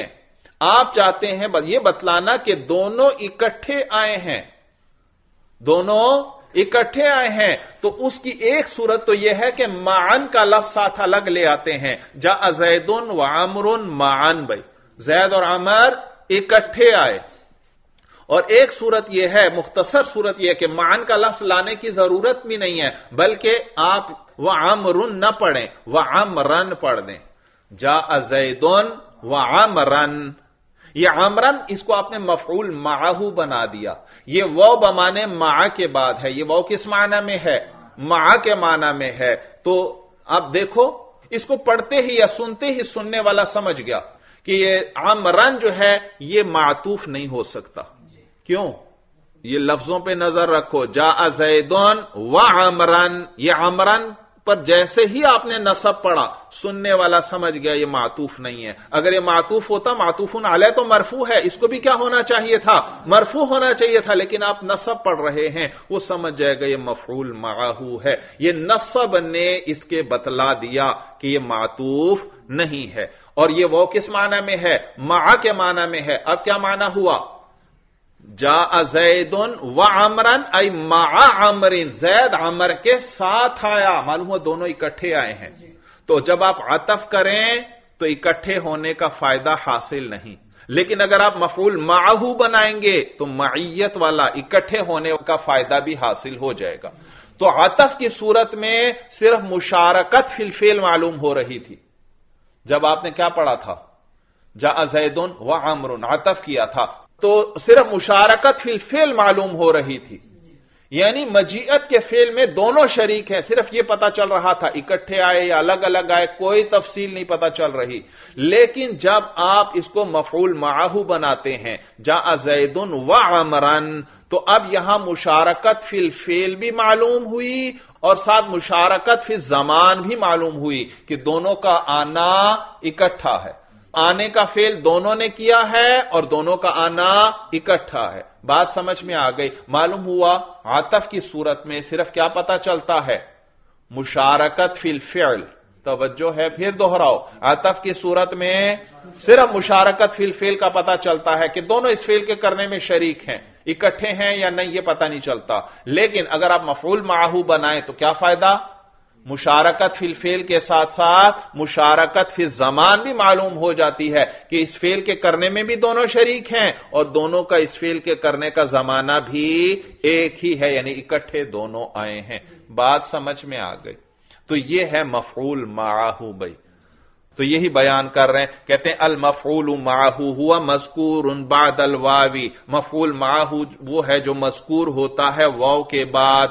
[SPEAKER 1] یہ بتلانا کہ دونوں اکٹھے آئے ہیں، دونوں اکٹھے آئے ہیں، تو اس کی ایک صورت تو یہ ہے کہ معن کا لفظ ساتھ الگ لے آتے ہیں، جاء زید و عمر معن، بھائی زید اور عمر اکٹھے آئے، اور ایک صورت یہ ہے، مختصر صورت یہ ہے کہ معن کا لفظ لانے کی ضرورت بھی نہیں ہے بلکہ آپ وعمر نہ پڑھیں وعمرن پڑھ دیں، جاء زید وعمرن، یہ عمرن اس کو آپ نے مفعول معہو بنا دیا، یہ وہ بمانے مع کے بعد ہے، یہ وہ کس معنی میں ہے؟ مع کے معنی میں ہے، تو اب دیکھو اس کو پڑھتے ہی یا سنتے ہی سننے والا سمجھ گیا کہ یہ عمرن جو ہے یہ معطوف نہیں ہو سکتا، کیوں؟ یہ لفظوں پہ نظر رکھو، جاء زیدون وعمرن، یہ عمرن پر جیسے ہی آپ نے نصب پڑھا سننے والا سمجھ گیا یہ معطوف نہیں ہے، اگر یہ معطوف ہوتا معطوفن علیہ تو مرفوع ہے، اس کو بھی کیا ہونا چاہیے تھا؟ مرفوع ہونا چاہیے تھا، لیکن آپ نصب پڑھ رہے ہیں وہ سمجھ جائے گا یہ مفعول معہو ہے، یہ نصب نے اس کے بتلا دیا کہ یہ معطوف نہیں ہے، اور یہ وہ کس معنی میں ہے؟ مع کے معنی میں ہے۔ اب کیا معنی ہوا؟ جاء زید وعمرن ای مع عمر، زید عمر کے ساتھ آیا، معلوم ہوا دونوں اکٹھے آئے ہیں، تو جب آپ عطف کریں تو اکٹھے ہونے کا فائدہ حاصل نہیں، لیکن اگر آپ مفعول معہو بنائیں گے تو معیت والا اکٹھے ہونے کا فائدہ بھی حاصل ہو جائے گا. تو عطف کی صورت میں صرف مشارکت فی الفعل معلوم ہو رہی تھی. جب آپ نے کیا پڑھا تھا؟ جاء زید و عمر، عطف کیا تھا تو صرف مشارکت فی الفعل معلوم ہو رہی تھی، یعنی مجیت کے فعل میں دونوں شریک ہیں، صرف یہ پتا چل رہا تھا اکٹھے آئے یا الگ الگ آئے، کوئی تفصیل نہیں پتا چل رہی. لیکن جب آپ اس کو مفعول معہو بناتے ہیں جاء زید و عمرن، تو اب یہاں مشارکت فی الفعل بھی معلوم ہوئی اور ساتھ مشارکت فی الزمان بھی معلوم ہوئی کہ دونوں کا آنا اکٹھا ہے. آنے کا فعل دونوں نے کیا ہے اور دونوں کا آنا اکٹھا ہے. بات سمجھ میں آ گئی؟ معلوم ہوا عطف کی صورت میں صرف کیا پتا چلتا ہے؟ مشارکت فی الفعل. توجہ ہے، پھر دوہراؤ، عطف کی صورت میں صرف مشارکت فی الفعل کا پتا چلتا ہے کہ دونوں اس فعل کے کرنے میں شریک ہیں، اکٹھے ہیں یا نہیں یہ پتا نہیں چلتا. لیکن اگر آپ مفعول معہو بنائیں تو کیا فائدہ؟ مشارکت فی الفعل کے ساتھ ساتھ مشارکت فی الزمان بھی معلوم ہو جاتی ہے کہ اس فعل کے کرنے میں بھی دونوں شریک ہیں اور دونوں کا اس فعل کے کرنے کا زمانہ بھی ایک ہی ہے، یعنی اکٹھے دونوں آئے ہیں. بات سمجھ میں آ گئی؟ تو یہ ہے مفعول معہو بھائی. تو یہی بیان کر رہے ہیں، کہتے ہیں المفعول معہو ہوا مذکور بعد الواوی. مفعول معہو وہ ہے جو مذکور ہوتا ہے واو کے بعد،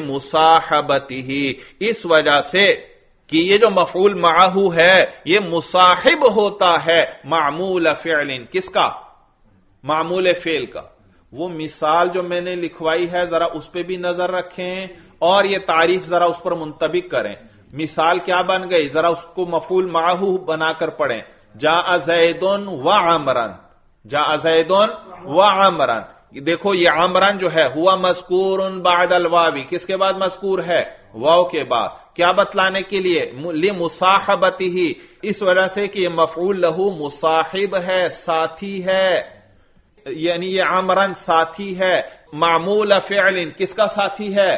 [SPEAKER 1] لمصاحبتہ، اس وجہ سے کہ یہ جو مفعول معہو ہے یہ مصاحب ہوتا ہے معمول فعل. کس کا؟ معمول فعل کا. وہ مثال جو میں نے لکھوائی ہے ذرا اس پہ بھی نظر رکھیں اور یہ تعریف ذرا اس پر منطبق کریں. مثال کیا بن گئی؟ ذرا اس کو مفعول معہو بنا کر پڑھیں. جاء زید و عمرن، جاء زید و عمرن. دیکھو یہ عمرن جو ہے ہوا مذکور بعد الواوی، کس کے بعد مذکور ہے؟ واو کے بعد. کیا بتلانے کے لیے؟ لمصاحبتہ، اس وجہ سے کہ یہ مفعول لہو مصاحب ہے، ساتھی ہے، یعنی یہ عمرن ساتھی ہے. معمول فعل، کس کا ساتھی ہے؟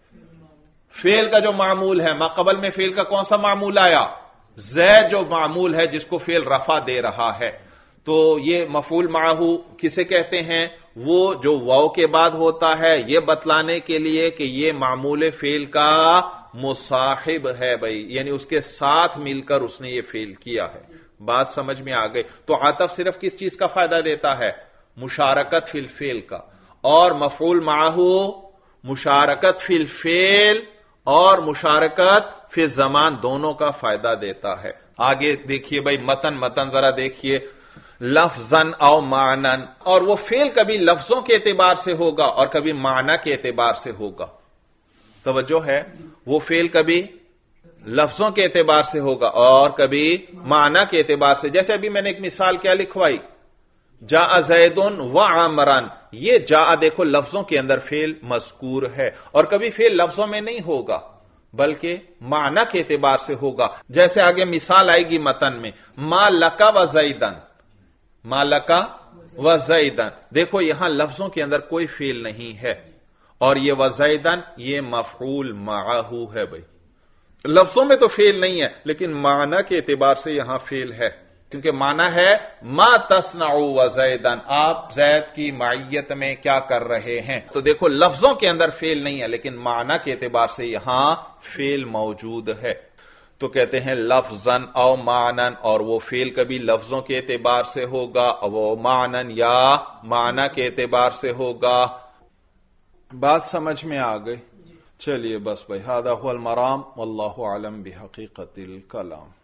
[SPEAKER 1] فعل کا جو معمول ہے. ماقبل میں فعل کا کون سا معمول آیا؟ زید جو معمول ہے جس کو فعل رفع دے رہا ہے. تو یہ مفعول معہو کسے کہتے ہیں؟ وہ جو واو کے بعد ہوتا ہے یہ بتلانے کے لیے کہ یہ معمول فعل کا مصاحب ہے بھائی، یعنی اس کے ساتھ مل کر اس نے یہ فعل کیا ہے. بات سمجھ میں آ گئی؟ تو عطف صرف کس چیز کا فائدہ دیتا ہے؟ مشارکت فی الفعل کا. اور مفعول معہو مشارکت فی الفعل اور مشارکت فی الزمان دونوں کا فائدہ دیتا ہے. آگے دیکھیے بھائی، متن ذرا دیکھیے. لفظاً او معنن، اور وہ فعل کبھی لفظوں کے اعتبار سے ہوگا اور کبھی معنی کے اعتبار سے ہوگا. توجہ ہے؟ وہ فعل کبھی لفظوں کے اعتبار سے ہوگا اور کبھی معنی کے اعتبار سے. جیسے ابھی میں نے ایک مثال کیا لکھوائی، جاء زید و عمران. یہ جاء دیکھو لفظوں کے اندر فعل مذکور ہے اور کبھی فعل لفظوں میں نہیں ہوگا بلکہ معنی کے اعتبار سے ہوگا. جیسے آگے مثال آئے گی متن میں، ما لک و زیدن، ما لک و زیدن. دیکھو یہاں لفظوں کے اندر کوئی فعل نہیں ہے اور یہ وزیدن یہ مفعول معہو ہے بھائی. لفظوں میں تو فعل نہیں ہے لیکن معنی کے اعتبار سے یہاں فعل ہے، کیونکہ معنی ہے ما تصنع وزیدن، آپ زید کی معیت میں کیا کر رہے ہیں. تو دیکھو لفظوں کے اندر فعل نہیں ہے لیکن معنی کے اعتبار سے یہاں فعل موجود ہے. تو کہتے ہیں لفظاً او معنن، اور وہ فعل کبھی لفظوں کے اعتبار سے ہوگا اور وہ معنن یا معنی کے اعتبار سے ہوگا. بات سمجھ میں آ گئی؟ چلیے بس بھائی، ھذا ھو المرام واللہ اعلم بحقیقت الکلام.